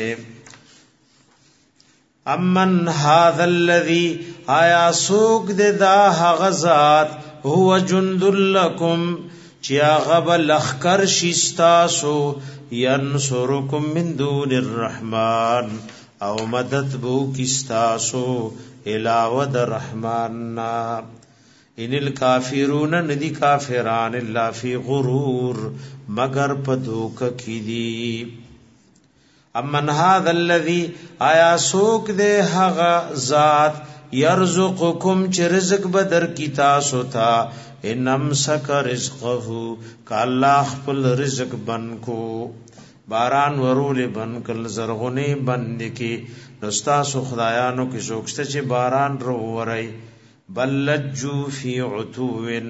امن هذا الذي آیا سوق د دا غزاد هو جند لكم چیا غبل اخکر شستاسو ينصركم من دون الرحمن او مدد بو کستاسو علاوه د رحمان نا ان الکافرون ندی کافران الا فی غرور مگر په دوک کی دی امن هذا الذي آیا سوک دے هغه ذات یرزقکم چې رزق بدر کی تاسو تھا انم سک رزقه کالله خپل رزق بن کو باران ورول بن کل زرغونه بند کی رستا سو خدایانو کی سوکشته چې باران رو ورای بل لجو فی عتوین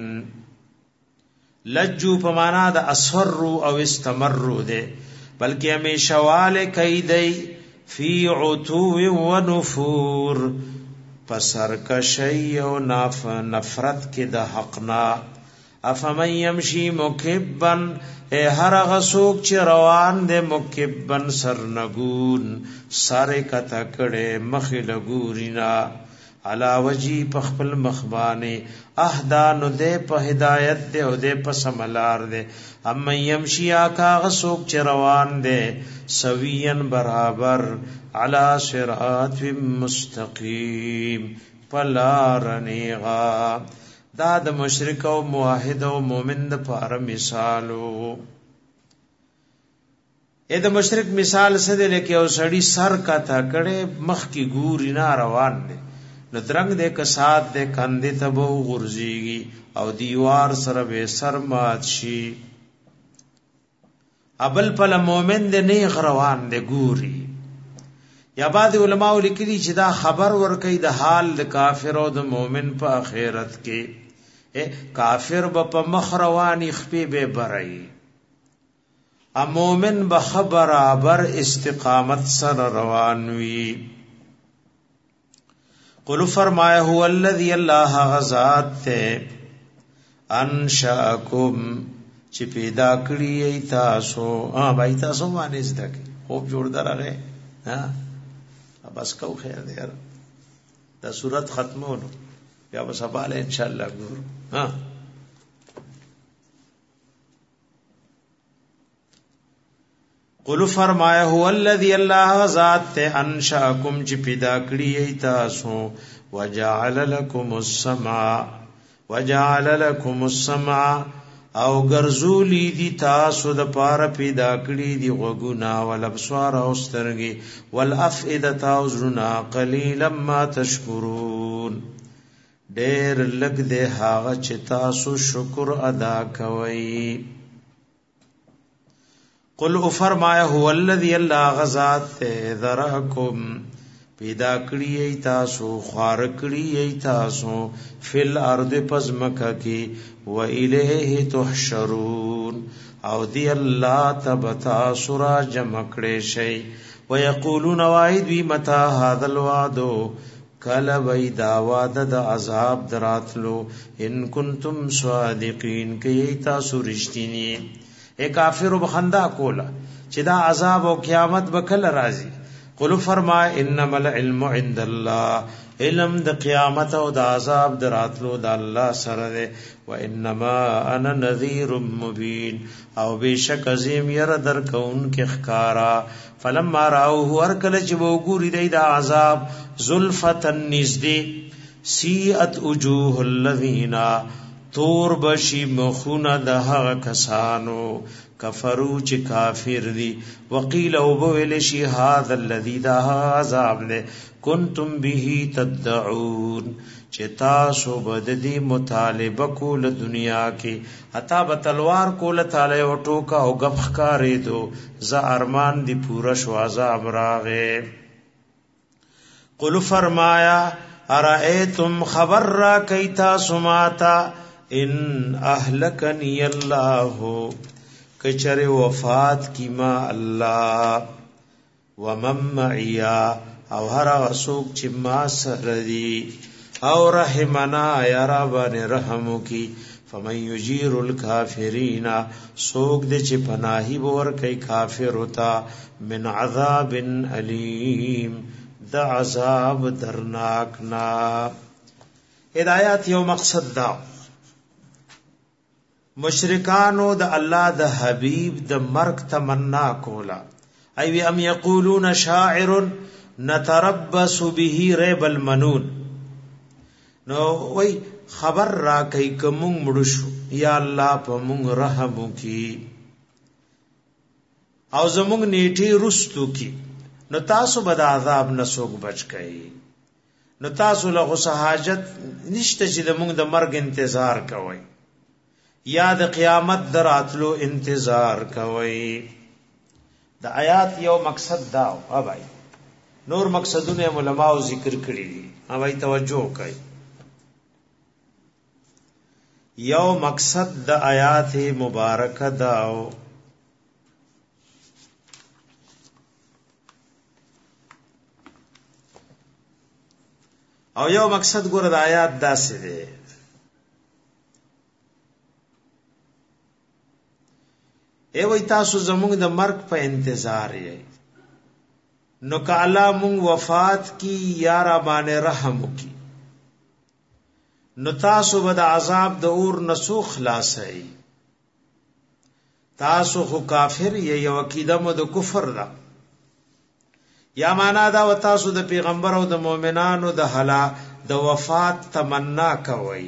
لجو په معنا د اصفر او استمروا ده بلکې همیشه والے کیدی فی عتو و نفور پسرکشی او نفرت کې د حقنا افمن یمشی مکبن هر غسوک چې روان دے مکبن سرنگون سارے کتا کڑے مخی لگورینا علا وجی پخپل مخبانے احدانو دے پا ہدایت دے او دے پا سملار دے اما یمشی آکا غسوک چې روان دے سوین برابر علا صراط مستقیم پلارنیغا دا د مشرک او موحد او مومن د پاره مثالو اې د مشرک مثال څه دی لکه او سړی سر کا تا کړي مخ کی ګوري نه روان دي نو درنګ دې کسات دې کاندې تبو غرزيږي او دیوار سره به سر مات شي ابل پل مومن دې نه غروان دې ګوري یا بعد علماء لیکلي چې دا خبر ورکړي د حال د کافر او د مومن په آخرت کې کافر په مخ رواني خپې به برای ا مومن به برابر استقامت سره روان وي قل فرمایا هو الذی الله غزاد ته انشاکم چې پیدا کړی تاسو بای تاسو باندې زده خوب جوړ درغه ها بس کو خیر دی یار دا صورت ختمونو یا بس حواله ان شاء الله ګور ها قل فرمایا هو الذی الله ذات ته انشاکم چې پیدا کړی تاسو وجعل لكم السمع او ګرځولی دي تاسو د پاره پیدا کړی دي غوګنا ول ابصار او سترګي والافئده او زنا قليلا ما تشکرون ډېر لګ دې هغه چې تاسو شکر ادا کوئ قل فرمایا هو الذی الله غزاد ذرکم پیدا کړی تاسو خوار کړی تاسو فل ارض پزمکه کې و الیه تحشرون او دی الله تبتا سورا جمع کړي شي ويقولون واعد متى هذا الوعد کله وی دا وعده د عذاب دراتلو ان کنتم صادقین کی تاسو رښتینی اے کافر بخندا کولا چې دا عذاب او قیامت به کله راځي قل فرما انما العلم عند الله علم د قیامت او د عذاب دراتلو د الله سره ده و انما انا نذیر مبین او بشک عظیم ير در کون کې خکارا فلما راوه ور کله چې وګوري د عذاب زلفتن نزدی سیئت وجوه الذین تور بشی مخونه د هغه کسانو کفرو چې کافر دي وقیل او بویل شي هذا الذي دا عذاب له کنتم به تدعون چې تاسو بد دي مطالبه کول دنیا کې عطا بتلوار کول تعالی او ټوکا او غف کارې دو ز ارمان دی پورا شو عذاب راغه قل فرمایا ارایتم خبر را کیتا سماتا ان اهلکنی الله کچر وفات کی ما الله ومم معیا او هر اسوک چې ما سره دی او رحمنا یا ربنا رحمو کی فمن یجیر الکافرین سوک دې چې پناهی ور کوي کافر ہوتا من عذاب الیم د عذاب درناک نا ہدایت یو مقصد دا مشرکانو د الله د حبیب د مرگ تمنا کولا ای ام یقولون شاعر نتربص به ریب المنون نو وای خبر را کوي کوم مړو شو یا الله په مونږ رحم وکي او زمونږ نیټي رستو کی نو تاسو بد عذاب نسوک بچ کئ نو تاسو له حاجت نشته چې د مونږ د مرګ انتظار کوئ یا د قیامت دراتلو انتظار کوئ د آیات یو مقصد دا اوبای نور مقصدونه علماء ذکر کړی دي اوبای توجه کوئ یو مقصد د آیات مبارکه دا او یو مقصد ګور د آیات داسې دی ای وای تاسو زموږ د مرګ په انتظار یې نو کالا مونږ وفات کی یا را باندې رحم کی نو تاسو به د عذاب د اور نسو خلاصای تاسو خو کافر یې یو عقیده مو د کفر ده یا معنا دا و تاسو د پیغمبر او د مؤمنانو د حلا د وفات تمنا کوي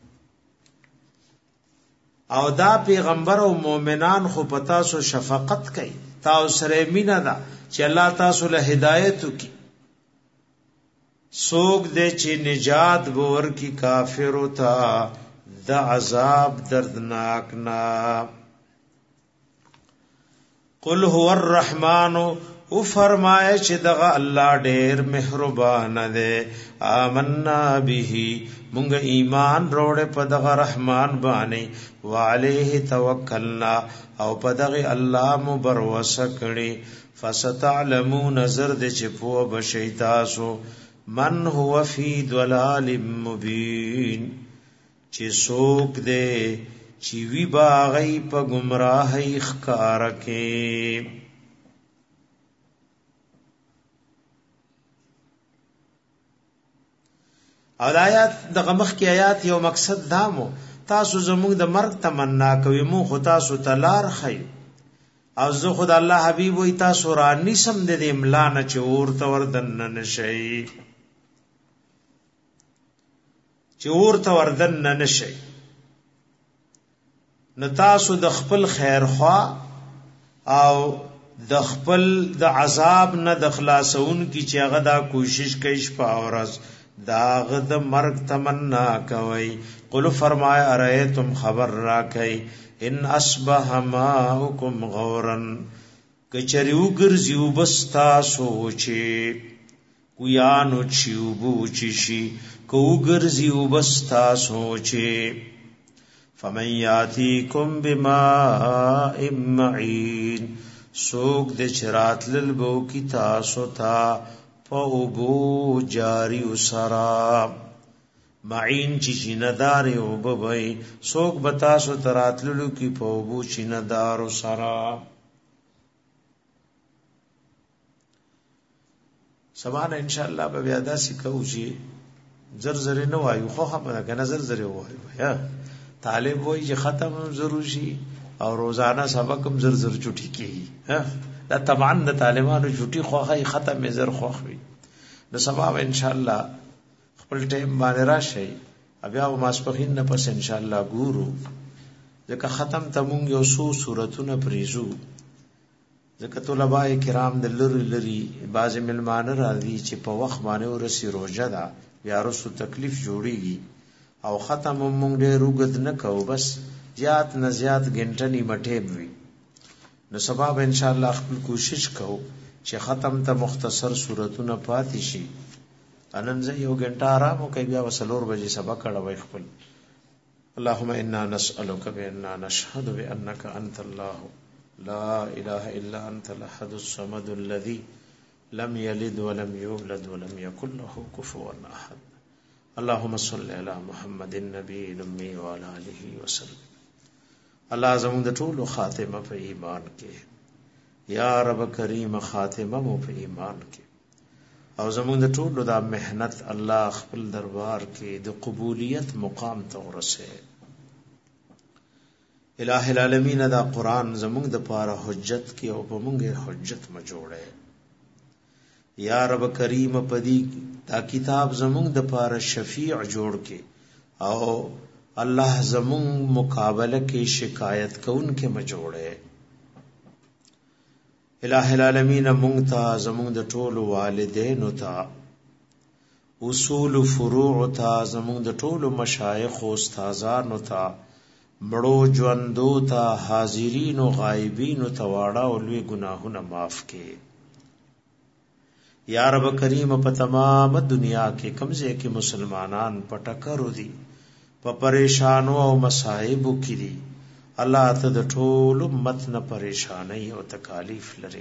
او دا پیغمبر او مؤمنان خو پتا سو شفقت کوي تاسو سره مینا ده چې الله تاسو له هدایت کی سوق دې چې نجات ور کی کافر او تا د عذاب دردناک نا قل هو الرحمن او فرمائے چې دغه الله ډېر مهربان دی آمنا به مونږ ایمان وروړې په دغه رحمان باندې وعليه توکلنا او په دغه الله مو بروسه کړي فستعلمون زرد چې په بشی تاسو من هو فی ضلال مبین چې څوک دی چې وی باغی په گمراهی ښکار کې او آیات د غمخ کی آیات یو مقصد دامو تاسو زموږ د مرګ تمنا کوي مو خو تاسو تلار خي او زه خدای الله حبيب وي تاسو را نسم د املا نه چور تور دن نشي چور تور دن نشي نو تاسو د خپل خیر خوا او د خپل د عذاب نه د خلاصون کی چې هغه دا کوشش کوي شپه او ورځ داغ د مرگ تمنا کوي قل فرمایا ارایتم خبر را کوي ان اصبح ماؤکم غورا کچریو ګرځیو بستا سوچي کویانو چیوبو چشی کو گرزی وبستا سوچے فمن یاتیکم بماء معین سوک د چرات للبو کی تاسو تا پوبو جاری سرا معین چی چیندار او ببئی سوک بتاسو ترات للو کی پوبو چیندار سرا سبحانه انشاءالله به بیا داسې کوو چې زر نه وایو خو هم نه کنه زر وایو یا طالب وایي چې ختم ضرور شي او روزانه سبق هم زر چټي کیږي ها دا طبعا د طالبانو چټي خوخه ختم زر خوخ وي نو سبا انشاءالله خپل ټیم باندې راشي بیا ماسپخین نه پس انشاءالله ګورو ځکه ختم ته مونږ یو څو سوراتونه پریزو ځکه طلباء کرام د لری بعض ملمانه راځي چې په وخت باندې ورسي روزه ده بیا رسو تکلیف جوړيږي او ختم مونږ ډېر وګد نه کوو بس زیات نه زیات غنټه نیمټه وي نو سبا ان شاء الله خپل کوشش کوو چې ختم ته مختصر سوراتونه پاتې شي انن زه یو غنټه آرام وکي بیا وسلور بجې سبا کړه خپل اللهم انا نسالک باننا نشهد بانك انت الله لا اله الا انت الاحد الصمد الذي لم يلد ولم يولد ولم يكن له كفوا احد اللهم صل على محمد النبي الامي وعلى اله وسلم الله زموږ د ټولو خاتمه په ایمان کې یا رب کریم خاتمه مو په ایمان کې او زموږ د ټولو دا مهنت الله خپل دربار کې د قبولیت مقام ته ورسه الہ العالمین دا قرآن زمونږ د پاره حجت کې او په مونږه حجت ما جوړه یا رب کریم پدی دا کتاب زمونږ د پاره شفیع جوړ کې او الله زمونږ مقابله کې شکایت کون کې ما جوړه الہ العالمین مونږ ته زمونږ د ټولو والدینو ته اصول فروع ته زمونږ د ټولو مشایخ او استادانو ته مړو ژوندو ته حاضرین او غایبین ته واړه او لوی ګناهونه معاف کړي یا رب کریم په تمام دنیا کې کمزې کې مسلمانان پټکرو دي په پریشانو او مصائب کې دي الله ته د ټول امت نه پریشانای او تکالیف لري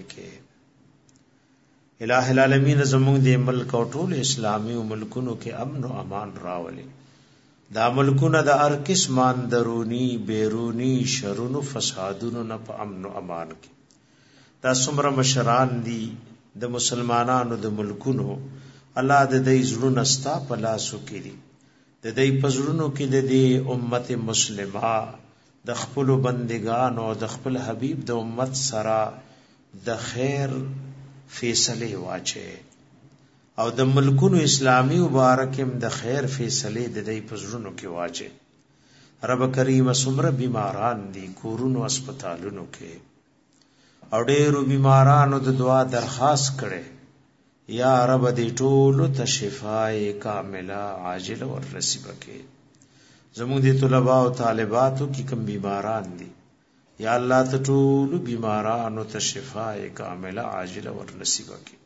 کې الہ العالمین زموږ د ملک او ټول اسلامي ملکونو کې امن او امان راولي دا ملکونه د هر قسمان درونی بیرونی شرونو فسادونو نه په امن او امان کې دا څومره مشران دي د مسلمانانو د ملکونو الله د دې زړونو ستا په لاسو کې دي د دې پزړونو کې د دې امت مسلمه د خپل بندگان او د خپل حبیب د امت سره د خیر فیصله واچي او د ملکونو اسلامی مبارکم د خیر فیصله د دې پزړونو کې واچي رب کریم سمره بیماران دي کورونو هسپتالونو کې او ډېرو بیمارانو د دعا درخواست کړي یا رب دې ټولو ته شفای کامله عاجله ور نصیب کړي زموږ د طلباء او طالباتو کې کوم بیماران دي یا الله ته ټولو بیمارانو ته شفای کامله عاجله ور نصیب کړي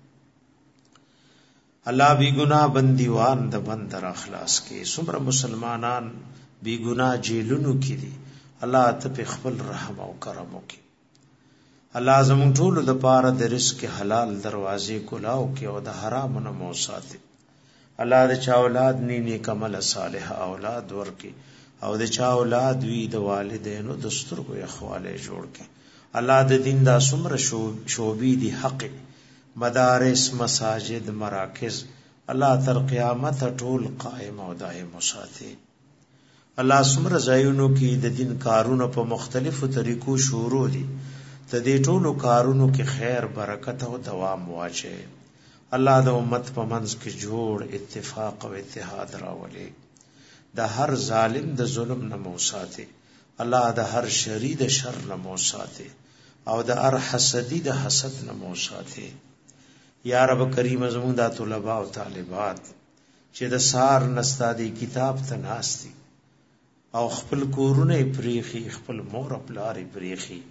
الله بی گناہ بندیوان د بندر اخلاص کې څومره مسلمانان بی گناہ جیلونو کې دي الله ته په خپل رحم او کرم وکړي الله زموږ ټول د پاره د رزق حلال دروازې کلاو کې او د حرام نه مو ساتي الله د چا اولاد نیک عمل صالح اولاد ورکي او د چا اولاد وی د والدینو د سترګو اخواله جوړ کړي الله د دین دا څومره شوبې دي حق مدارس مساجد مراکز الله تر قیامت ټول قائم او دائم وساتي الله څومره ځایونو کې د دین کارونه په مختلفو طریقو شروع دي ته دې ټولو کارونو کې خیر برکت او دوام واچي الله د امت په منځ کې جوړ اتفاق او اتحاد راولي د هر ظالم د ظلم نه مو ساتي الله د هر شری د شر نه مو ساتي او د هر حسدی د حسد نه مو ساتي یا رب کریم زموږ د طلباء او طالبات چې د سار نستادي کتاب ته ناشتي او خپل کورونه پریخي خپل مور خپل پریخي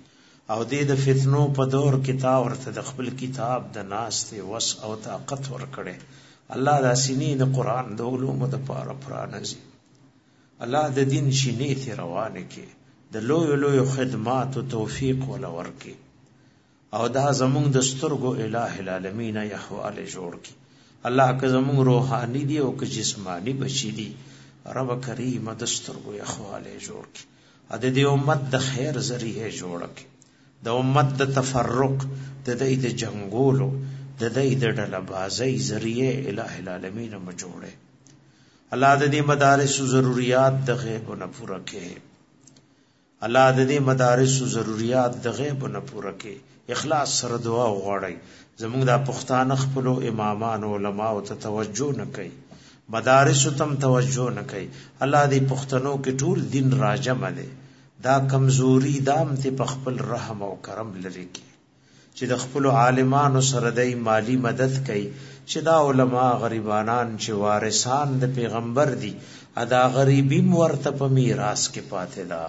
او د فتنو په دور کې تا ورته د خپل کتاب د ناستې وس او طاقت ورکړي الله دا سینې د قران د علومو د پاره پرانځي الله د دین شینې ته روانه کې د لوی لوی خدمات او توفیق ولا ورکي او دا زمونږ د سترګو الٰه العالمین یحواله جوړ کی الله که زمونږ روحاني دی او که جسمانی بچی دی رب کریم د سترګو یحواله جوړ کی ا دې امت د خیر ذریعہ جوړ کی د امت د تفرق د دې د جنگولو د دې د ډلبازۍ ذریعہ الٰه العالمین م جوړه الله د دې مدارس ضرورت د غیب نه پوره کړي الله د دې مدارس ضرورت د غیب نه پوره کړي اخلاص سره دعا وغواړي زموږ د پښتانه خپل امامان او علما او ته توجه نه کوي مدارس تم توجه نه کوي الله دې پښتنو کې ټول دین راجم ده دا کمزوري دام ته په خپل رحم او کرم لري کی چې د خپل عالمانو سره د مالی مدد کوي چې دا علما غریبانان چې وارثان د پیغمبر دي ادا غریبی مرته په میراث کې پاتې ده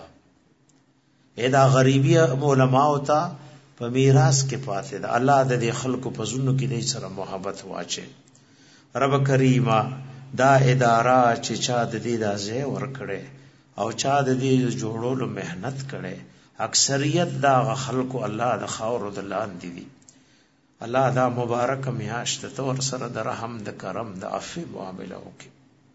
ادا غریبی علما او تا په میراث کې پاتې ده الله د دې خلکو په زونو کې دې سره محبت واچي رب کریمه دا اداره چې چا د دې دازه ور کړي او چا د دې جوړولو مهنت کړي اکثریت دا خلکو الله د خاور د لاندې دي الله دا مبارک میاشت تور سره د رحم د کرم د عفو معاملې وکي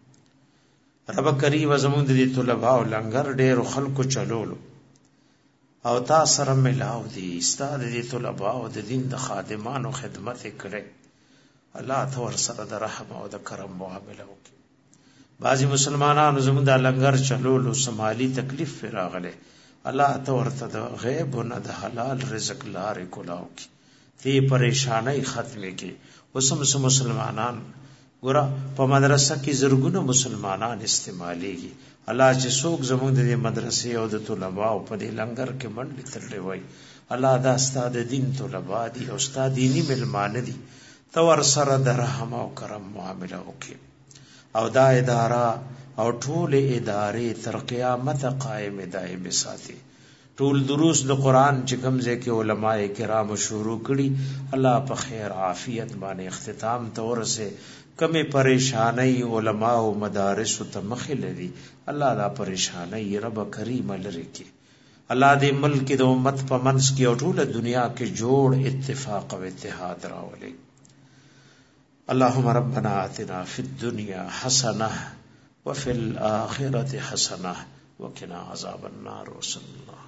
رب کریم زموږ د دې طلباء او لنګر ډېر خلکو چلولو او تا سره ملاو دي استاد دې طلباء او د دین د خادمانو خدمت کړي الله تور سره د رحم او د کرم معاملې وکي بعضی مسلمانانو زموږ د لنګر چلولو سمالي تکلیف راغله الله تور ته د غیب او د حلال رزق لارې کولاو کی تی پریشانای ختمه کی وسم مسلمانان ګور په مدرسه کې زرګونه مسلمانان استعماليږي الله چې څوک زموږ د مدرسې او د طلباء په دې لنګر کې منډي تللې وای الله دا استاد دین طلباء دي او استاد دینی ملمان دي تور سره د رحم او کرم معاملې وکي او دا اداره او ټول ادارې تر قیامت قائم دائم ساتي ټول دروس د قران چې کومځه کې علما کرام شروع کړي الله په خیر عافیت باندې اختتام تورسه کمه پریشانی علما او مدارس ته مخې لري الله دا پریشانی رب کریم لري کې الله دې ملک د امت په منځ کې او ټول دنیا کې جوړ اتفاق او اتحاد راولي اللهم ربنا آتنا فی الدنيا حسنه وفي الآخرة حسنه وقنا عذاب النار وصلى الله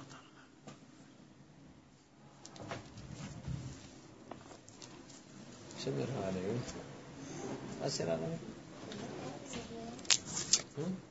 شبر عليه أسرع